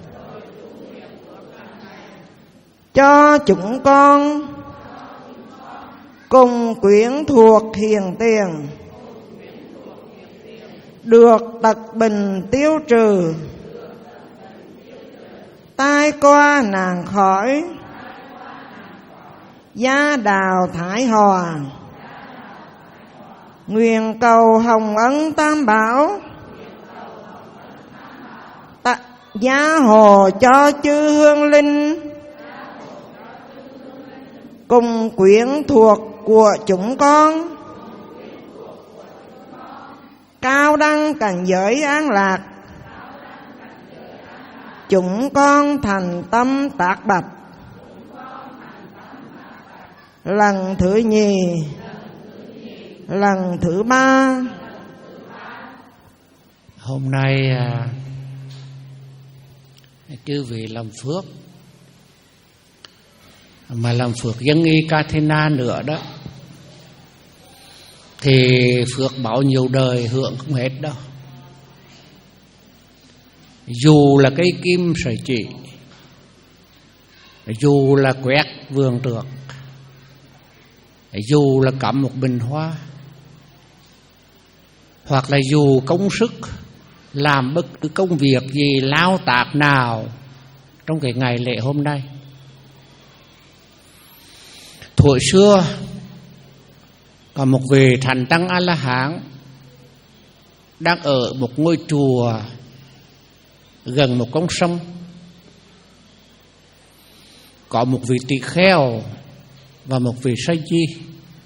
[SPEAKER 4] cho chúng con cùng quyến thuộc hiền tiền, được tật bình tiêu trừ, tai qua nạn khỏi, gia đào thái hòa. Nguyện cầu hồng ân tam bảo, tạ gia hộ cho chư hương linh, cùng quyến thuộc của chúng con, cao đăng cảnh giới an lạc. Chúng con thành tâm tác bạch lần thứ nhì, lần thứ ba.
[SPEAKER 8] Hôm nay à, chư vị làm phước, mà làm phước dân y Ca Thi Ná nữa đó, thì phước báo nhiều đời hưởng không hết đâu. Dù là cây kim sợi chỉ, dù là quét vườn tược, dù là cắm một bình hoa, hoặc là dù công sức làm bất cứ công việc gì lao tạp nào trong cái ngày lễ hôm nay. Thuở xưa có một vị thành tăng A La Hán đang ở một ngôi chùa gần một con sông. Có một vị tỳ kheo và một vị sa di.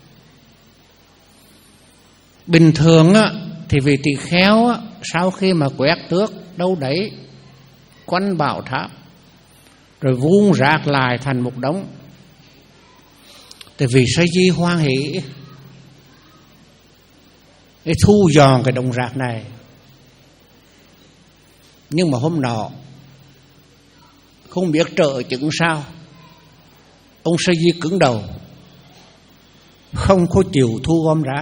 [SPEAKER 8] Bình thường á, thì vị tỳ kheo á, sau khi mà quét tước đâu đấy quanh bảo tháp rồi vun rác lại thành một đống, thì vị sa di hoan hỷ để thu dọn cái đống rác này. Nhưng mà hôm nọ không biết trợ chứng sao, ông sa di cứng đầu, không có chịu thu gom rác.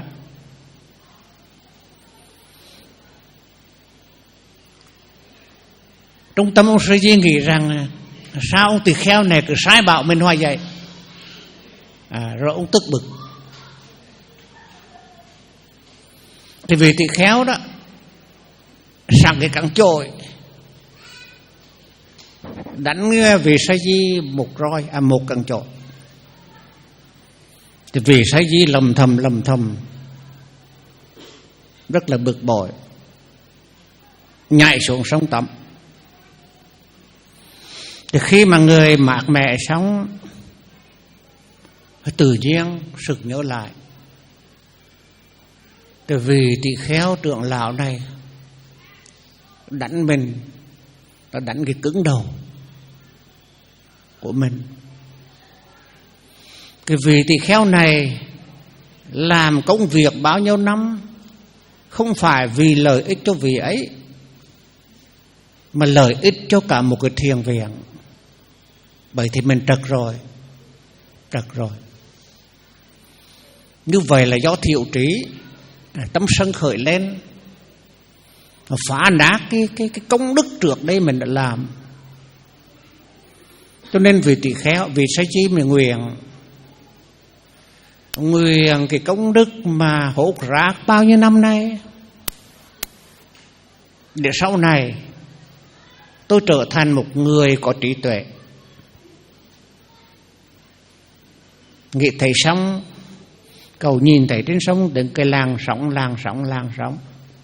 [SPEAKER 8] Trong tâm ông sa di nghĩ rằng sao ông tỳ kheo này cứ sai bảo mình hoài vậy. À, rồi ông tức bực. Thì vì tỳ kheo đó sang cái cẳng chổi đánh vị sa di một roi, à một cẳng chổi. Thì vị sa di lầm thầm lầm thầm rất là bực bội, nhảy xuống sông tắm. Thì khi mà người mát mẹ sống, tự nhiên sực nhớ lại, tại vì tỳ kheo trưởng lão này đánh mình, nó đánh cái cứng đầu của mình, Cái vị tỳ kheo này làm công việc bao nhiêu năm không phải vì lợi ích cho vị ấy, mà lợi ích cho cả một cái thiền viện. Vậy thì mình trật rồi, trật rồi. Như vậy là do thiệu trí, tâm sân khởi lên, phá nát cái, cái, cái công đức trước đây mình đã làm. Cho nên vị tỳ kheo, vị sa chi mình nguyện Nguyện cái công đức mà hốt rác bao nhiêu năm nay, để sau này tôi trở thành một người có trí tuệ. Nghĩ thấy xong, cầu nhìn thấy trên sông từng cái làng sóng, làng sóng, làng sóng.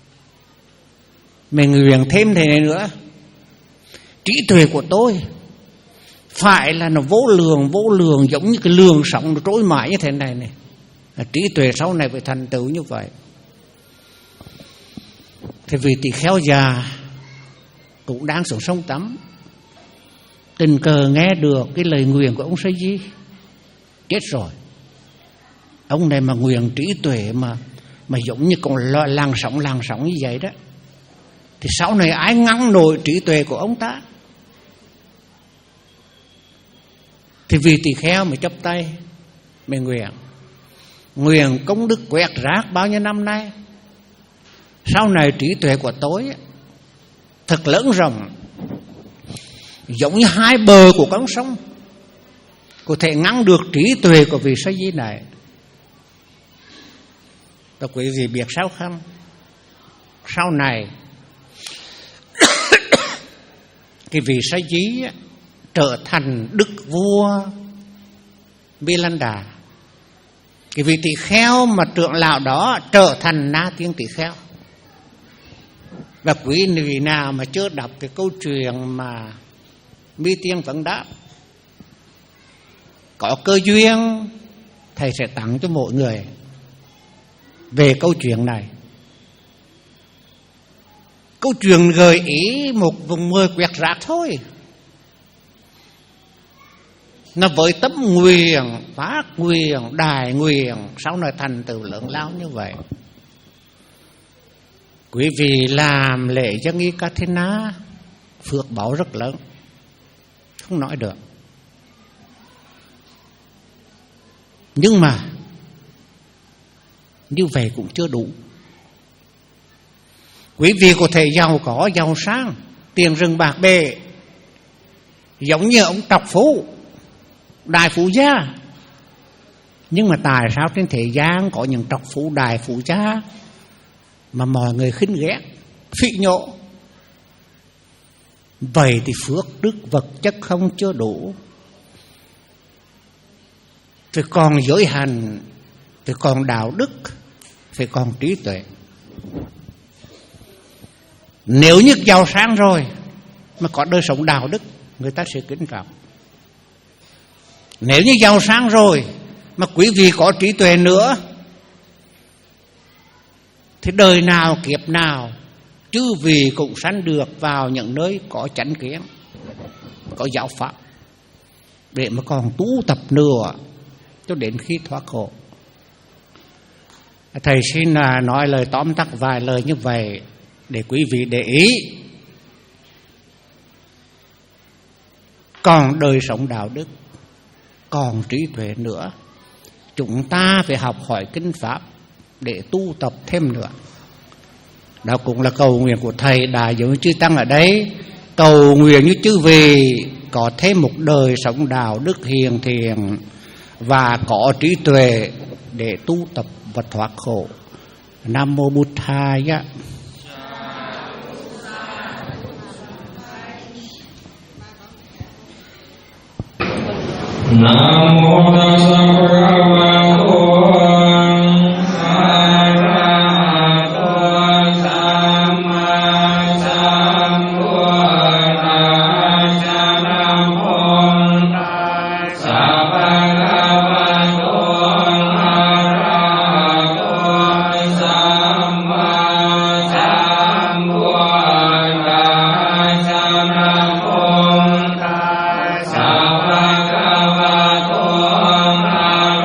[SPEAKER 8] Mình nguyện thêm thế này nữa, trí tuệ của tôi phải là nó vô lượng, vô lượng, giống như cái lượng sóng nó trôi mãi như thế này này. Trí tuệ sau này phải thành tựu như vậy. Thì vị tỳ kheo già cũng đang xuống sông tắm, tình cờ nghe được cái lời nguyện của ông Sa Di. Chết rồi, ông này mà nguyện trí tuệ mà mà giống như con làng sóng làng sóng như vậy đó, thì sau này ai ngăn nổi trí tuệ của ông ta? Thì vì tỳ kheo mà chấp tay mình nguyện nguyện công đức quẹt rác bao nhiêu năm nay, sau này trí tuệ của tôi thật lớn rộng, giống như hai bờ của con sông, có thể ngăn được trí tuệ của vị Sa Di này. Và quý vị biết sao không? Sau này cái vị Sa Di trở thành đức vua Bilanđa. Cái vị tỳ kheo mà trưởng lão đó trở thành Na Tiên tỳ kheo. Và quý vị nào mà chưa đọc cái câu chuyện mà Mi Tiên Vấn Đáp, có cơ duyên thầy sẽ tặng cho mọi người về câu chuyện này. Câu chuyện gợi ý một vùng mười quẹt rác thôi, nó với tấm nguyện, phát nguyện, đài nguyện, sau này thành tựu lớn lao như vậy. Quý vị làm lễ dân y Kathina, phước báo rất lớn, không nói được. Nhưng mà như vậy cũng chưa đủ. Quý vị có thể giàu có, giàu sang, tiền rừng bạc bề, giống như ông Trọc Phú, đại phú gia. Nhưng mà tại sao trên thế gian có những trọc phú, đại phú gia mà mọi người khinh ghét, phỉ nhổ? Vậy thì phước đức vật chất không chưa đủ, phải còn giới hành, phải còn đạo đức, phải còn trí tuệ. Nếu như giàu sang rồi mà có đời sống đạo đức, người ta sẽ kính trọng. Nếu như giàu sang rồi mà quý vị có trí tuệ nữa, thì đời nào kiếp nào chư vị cũng sanh được vào những nơi có chánh kiến, có giáo pháp, để mà còn tu tập nữa cho đến khi thoát khổ. Thầy xin nói lời tóm tắt vài lời như vậy để quý vị để ý. Còn đời sống đạo đức, còn trí tuệ nữa, chúng ta phải học hỏi kinh pháp để tu tập thêm nữa. Đó cũng là cầu nguyện của thầy Đại Giống Chư Tăng ở đây. Cầu nguyện như chư vị có thêm một đời sống đạo đức hiền thiện và có trí tuệ để tu tập và thoát khổ. Nam mô Bụt Thaya.
[SPEAKER 9] Nam mô Tassa Bhagavato Arahato Samma Sambuddhassa. Nam mô Tassa Bhagavato Arahato Samma Sambuddhassa. Nam mô Tassa Bhagavato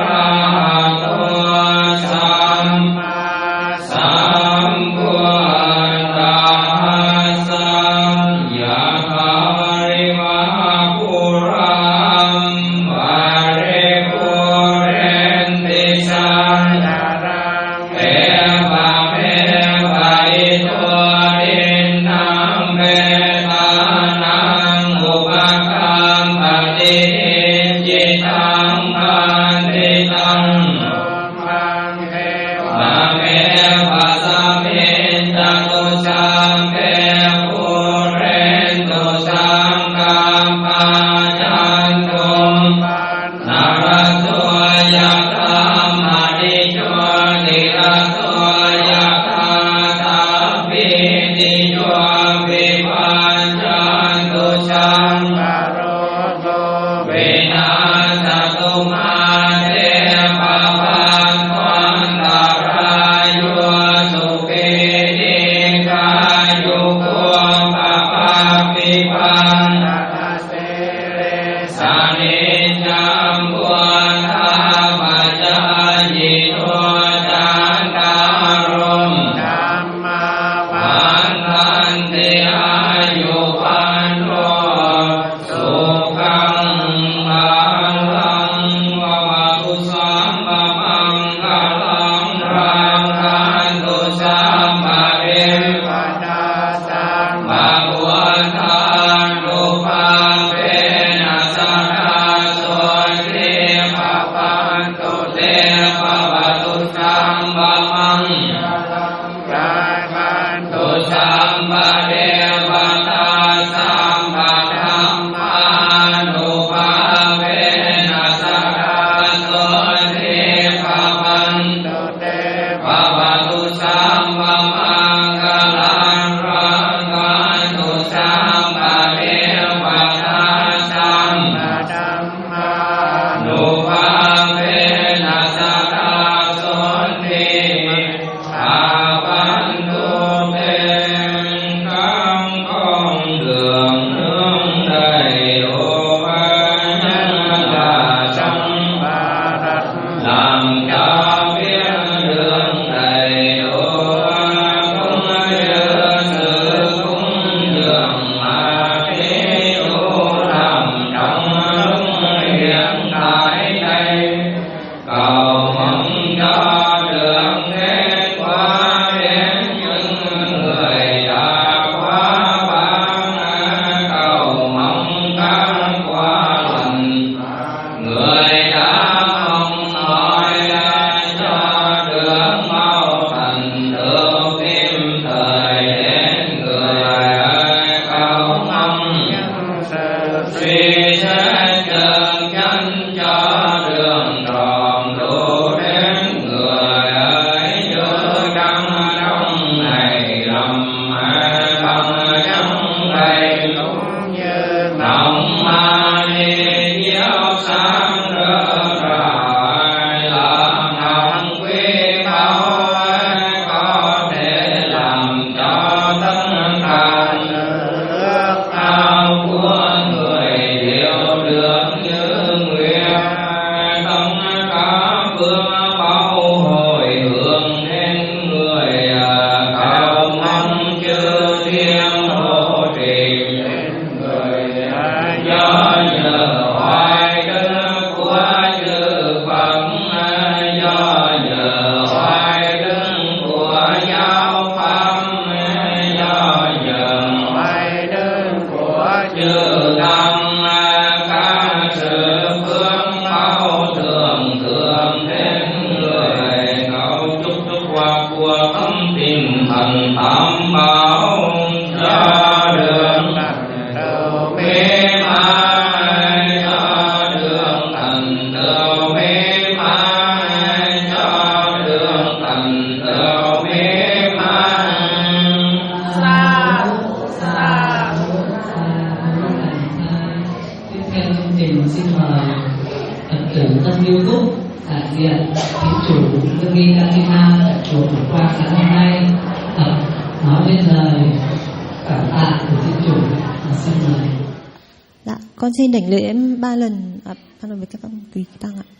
[SPEAKER 10] Con xin đảnh lễ ba lần, à, ba lần với các ông quý tăng ạ.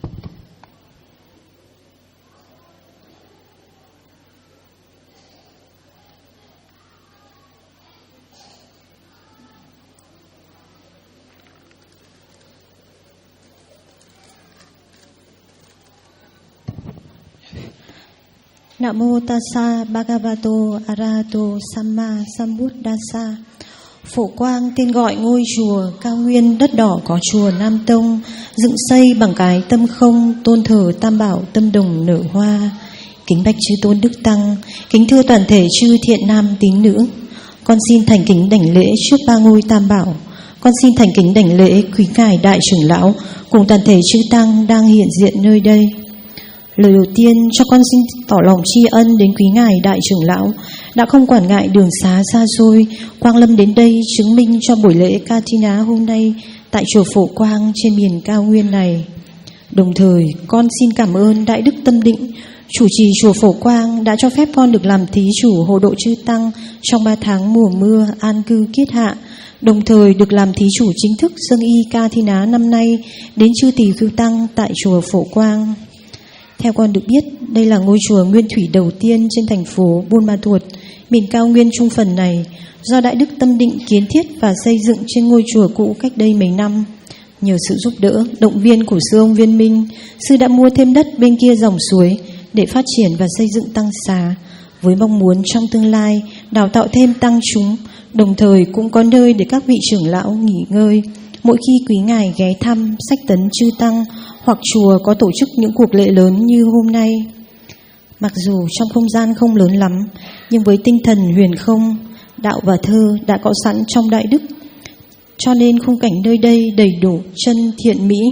[SPEAKER 10] Nam mô tassa bhagavato arahato samma sambuddhassa. Phổ quang tên gọi ngôi chùa cao nguyên đất đỏ có chùa Nam Tông, dựng xây bằng cái tâm không, tôn thờ tam bảo tâm đồng nở hoa. Kính bạch chư tôn đức tăng, kính thưa toàn thể chư thiện nam tín nữ, con xin thành kính đảnh lễ trước ba ngôi tam bảo. Con xin thành kính đảnh lễ quý ngài đại trưởng lão cùng toàn thể chư tăng đang hiện diện nơi đây. Lời đầu tiên cho con xin tỏ lòng tri ân đến quý ngài đại trưởng lão đã không quản ngại đường xá xa xôi quang lâm đến đây chứng minh cho buổi lễ Kathina hôm nay tại chùa Phổ Quang trên miền cao nguyên này. Đồng thời con xin cảm ơn Đại Đức Tâm Định, chủ trì chùa Phổ Quang đã cho phép con được làm thí chủ hộ độ chư tăng trong ba tháng mùa mưa an cư kiết hạ, đồng thời được làm thí chủ chính thức dâng y ca thi ná năm nay đến chư tỷ khưu tăng tại chùa Phổ Quang. Theo con được biết, đây là ngôi chùa nguyên thủy đầu tiên trên thành phố Buôn Ma Thuột, miền cao nguyên Trung Phần này, do Đại Đức Tâm Định kiến thiết và xây dựng trên ngôi chùa cũ cách đây mấy năm. Nhờ sự giúp đỡ, động viên của sư ông Viên Minh, sư đã mua thêm đất bên kia dòng suối để phát triển và xây dựng tăng xá, với mong muốn trong tương lai đào tạo thêm tăng chúng, đồng thời cũng có nơi để các vị trưởng lão nghỉ ngơi mỗi khi quý ngài ghé thăm sách tấn chư tăng hoặc chùa có tổ chức những cuộc lễ lớn như hôm nay. Mặc dù trong không gian không lớn lắm, nhưng với tinh thần huyền không, đạo và thơ đã có sẵn trong Đại Đức, cho nên khung cảnh nơi đây đầy đủ chân thiện mỹ.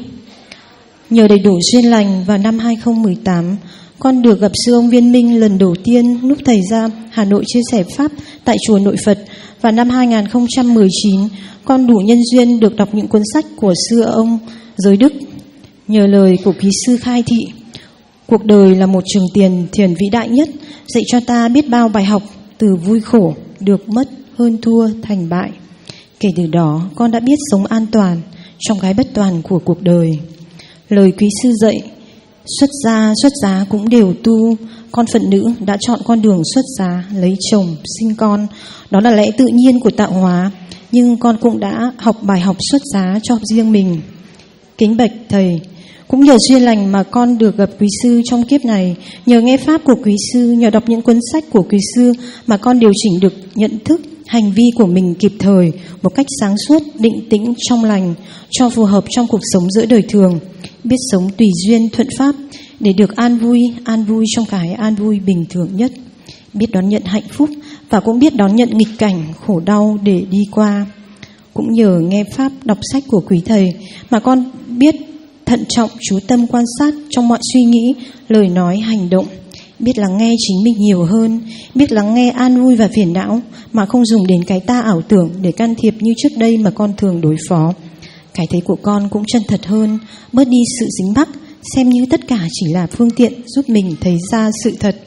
[SPEAKER 10] Nhờ đầy đủ duyên lành, vào năm hai không một tám, con được gặp sư ông Viên Minh lần đầu tiên lúc thầy ra Hà Nội chia sẻ Pháp tại chùa Nội Phật. Và năm hai không một chín, con đủ nhân duyên được đọc những cuốn sách của sư ông Giới Đức. Nhờ lời của quý sư khai thị, cuộc đời là một trường tiền thiền vĩ đại nhất, dạy cho ta biết bao bài học từ vui khổ, được mất, hơn thua, thành bại. Kể từ đó, con đã biết sống an toàn trong cái bất toàn của cuộc đời. Lời quý sư dạy, xuất gia, xuất giá cũng đều tu. Con phận nữ đã chọn con đường xuất giá, lấy chồng, sinh con. Đó là lẽ tự nhiên của tạo hóa. Nhưng con cũng đã học bài học xuất giá cho riêng mình. Kính bạch thầy, cũng nhờ duyên lành mà con được gặp quý sư trong kiếp này. Nhờ nghe pháp của quý sư, nhờ đọc những cuốn sách của quý sư mà con điều chỉnh được nhận thức, hành vi của mình kịp thời, một cách sáng suốt, định tĩnh, trong lành, cho phù hợp trong cuộc sống giữa đời thường. Biết sống tùy duyên thuận pháp để được an vui, an vui trong cái an vui bình thường nhất. Biết đón nhận hạnh phúc và cũng biết đón nhận nghịch cảnh, khổ đau để đi qua. Cũng nhờ nghe pháp, đọc sách của quý thầy mà con biết thận trọng, chú tâm quan sát trong mọi suy nghĩ, lời nói, hành động. Biết lắng nghe chính mình nhiều hơn, biết lắng nghe an vui và phiền não mà không dùng đến cái ta ảo tưởng để can thiệp như trước đây mà con thường đối phó. Cái thấy của con cũng chân thật hơn, bớt đi sự dính mắc, xem như tất cả chỉ là phương tiện giúp mình thấy ra sự thật.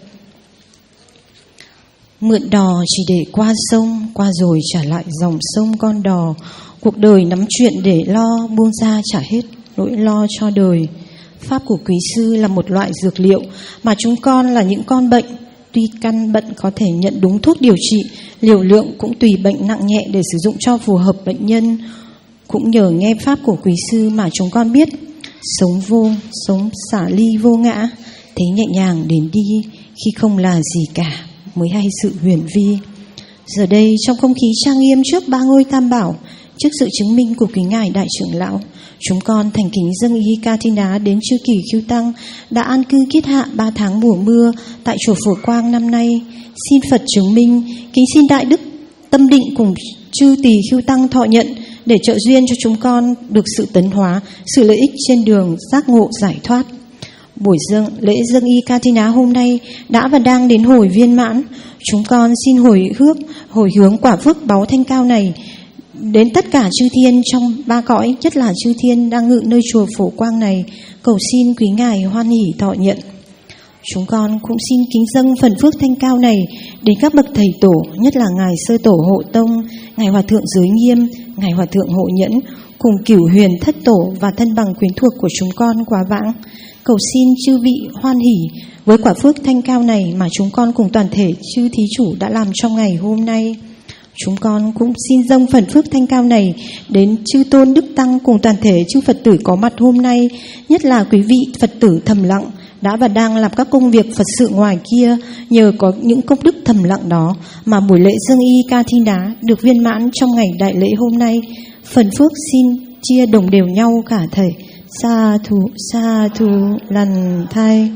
[SPEAKER 10] Mượn đò chỉ để qua sông, qua rồi trả lại dòng sông con đò. Cuộc đời nắm chuyện để lo, buông ra trả hết nỗi lo cho đời. Pháp của quý sư là một loại dược liệu mà chúng con là những con bệnh, tuy căn bệnh có thể nhận đúng thuốc điều trị, liều lượng cũng tùy bệnh nặng nhẹ để sử dụng cho phù hợp bệnh nhân. Cũng nhờ nghe pháp của quý sư mà chúng con biết sống vô, sống xả ly vô ngã, thế nhẹ nhàng đến đi khi không là gì cả mới hay sự huyền vi. Giờ đây trong không khí trang nghiêm trước ba ngôi tam bảo, trước sự chứng minh của quý ngài đại trưởng lão, chúng con thành kính dâng y ca thi ná đến chư kỳ khưu tăng đã an cư kiết hạ ba tháng mùa mưa tại chùa Phổ Quang năm nay. Xin Phật chứng minh, kính xin Đại Đức Tâm Định cùng chư tỳ khưu tăng thọ nhận để trợ duyên cho chúng con được sự tấn hóa, sự lợi ích trên đường giác ngộ giải thoát. Buổi dâng lễ dâng y ca thi ná hôm nay đã và đang đến hồi viên mãn. Chúng con xin hồi hước, hồi hướng quả phước báu thanh cao này đến tất cả chư thiên trong ba cõi, nhất là chư thiên đang ngự nơi chùa Phổ Quang này, cầu xin quý ngài hoan hỷ thọ nhận. Chúng con cũng xin kính dâng phần phước thanh cao này đến các bậc thầy tổ, nhất là ngài Sơ Tổ Hộ Tông, ngài Hòa Thượng Giới Nghiêm, ngài Hòa Thượng Hộ Nhẫn, cùng cửu huyền thất tổ và thân bằng quyến thuộc của chúng con quá vãng. Cầu xin chư vị hoan hỷ với quả phước thanh cao này mà chúng con cùng toàn thể chư thí chủ đã làm trong ngày hôm nay. Chúng con cũng xin dâng phần phước thanh cao này đến chư tôn đức tăng cùng toàn thể chư Phật tử có mặt hôm nay, nhất là quý vị Phật tử thầm lặng đã và đang làm các công việc Phật sự ngoài kia. Nhờ có những công đức thầm lặng đó mà buổi lễ dâng y ca thi ná được viên mãn trong ngày đại lễ hôm nay. Phần phước xin chia đồng đều nhau cả thảy. Sa thù, sa thù, lần thay.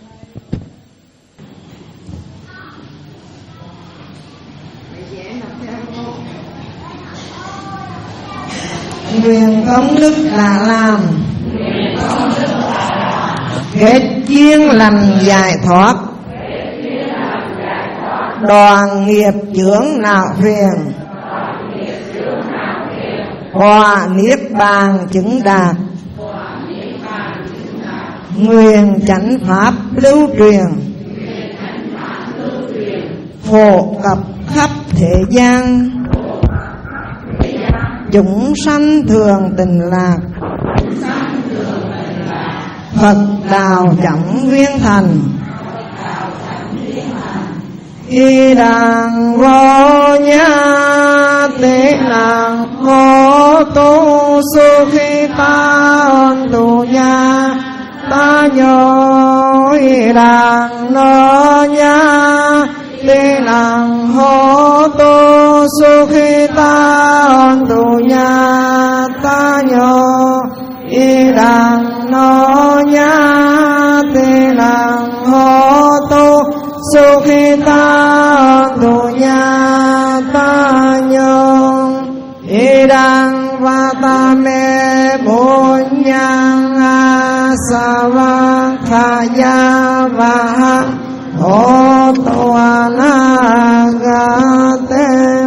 [SPEAKER 4] Nguyện công đức đã làm, kết duyên lành giải thoát, đoàn nghiệp chướng não phiền, Hòa niết bàn chứng đạt, nguyện chánh pháp lưu truyền, phổ cập khắp thế gian. Chúng sanh thường tình lạc, Phật đạo chẳng viên thành. Y đàn vô nhá tế nàng hô tu su khi ta ơn tu nha ta nhô. Y đàn nô nhá tế nàng hô tu su khi ta ơn tu nha ta nhô. Y đàn nô nhá tế nàng hô tu su khi ta tu nha ta nhung. Y đăng va ta mê bổn nhang a sa va kha ya va ha ô tô na ga te.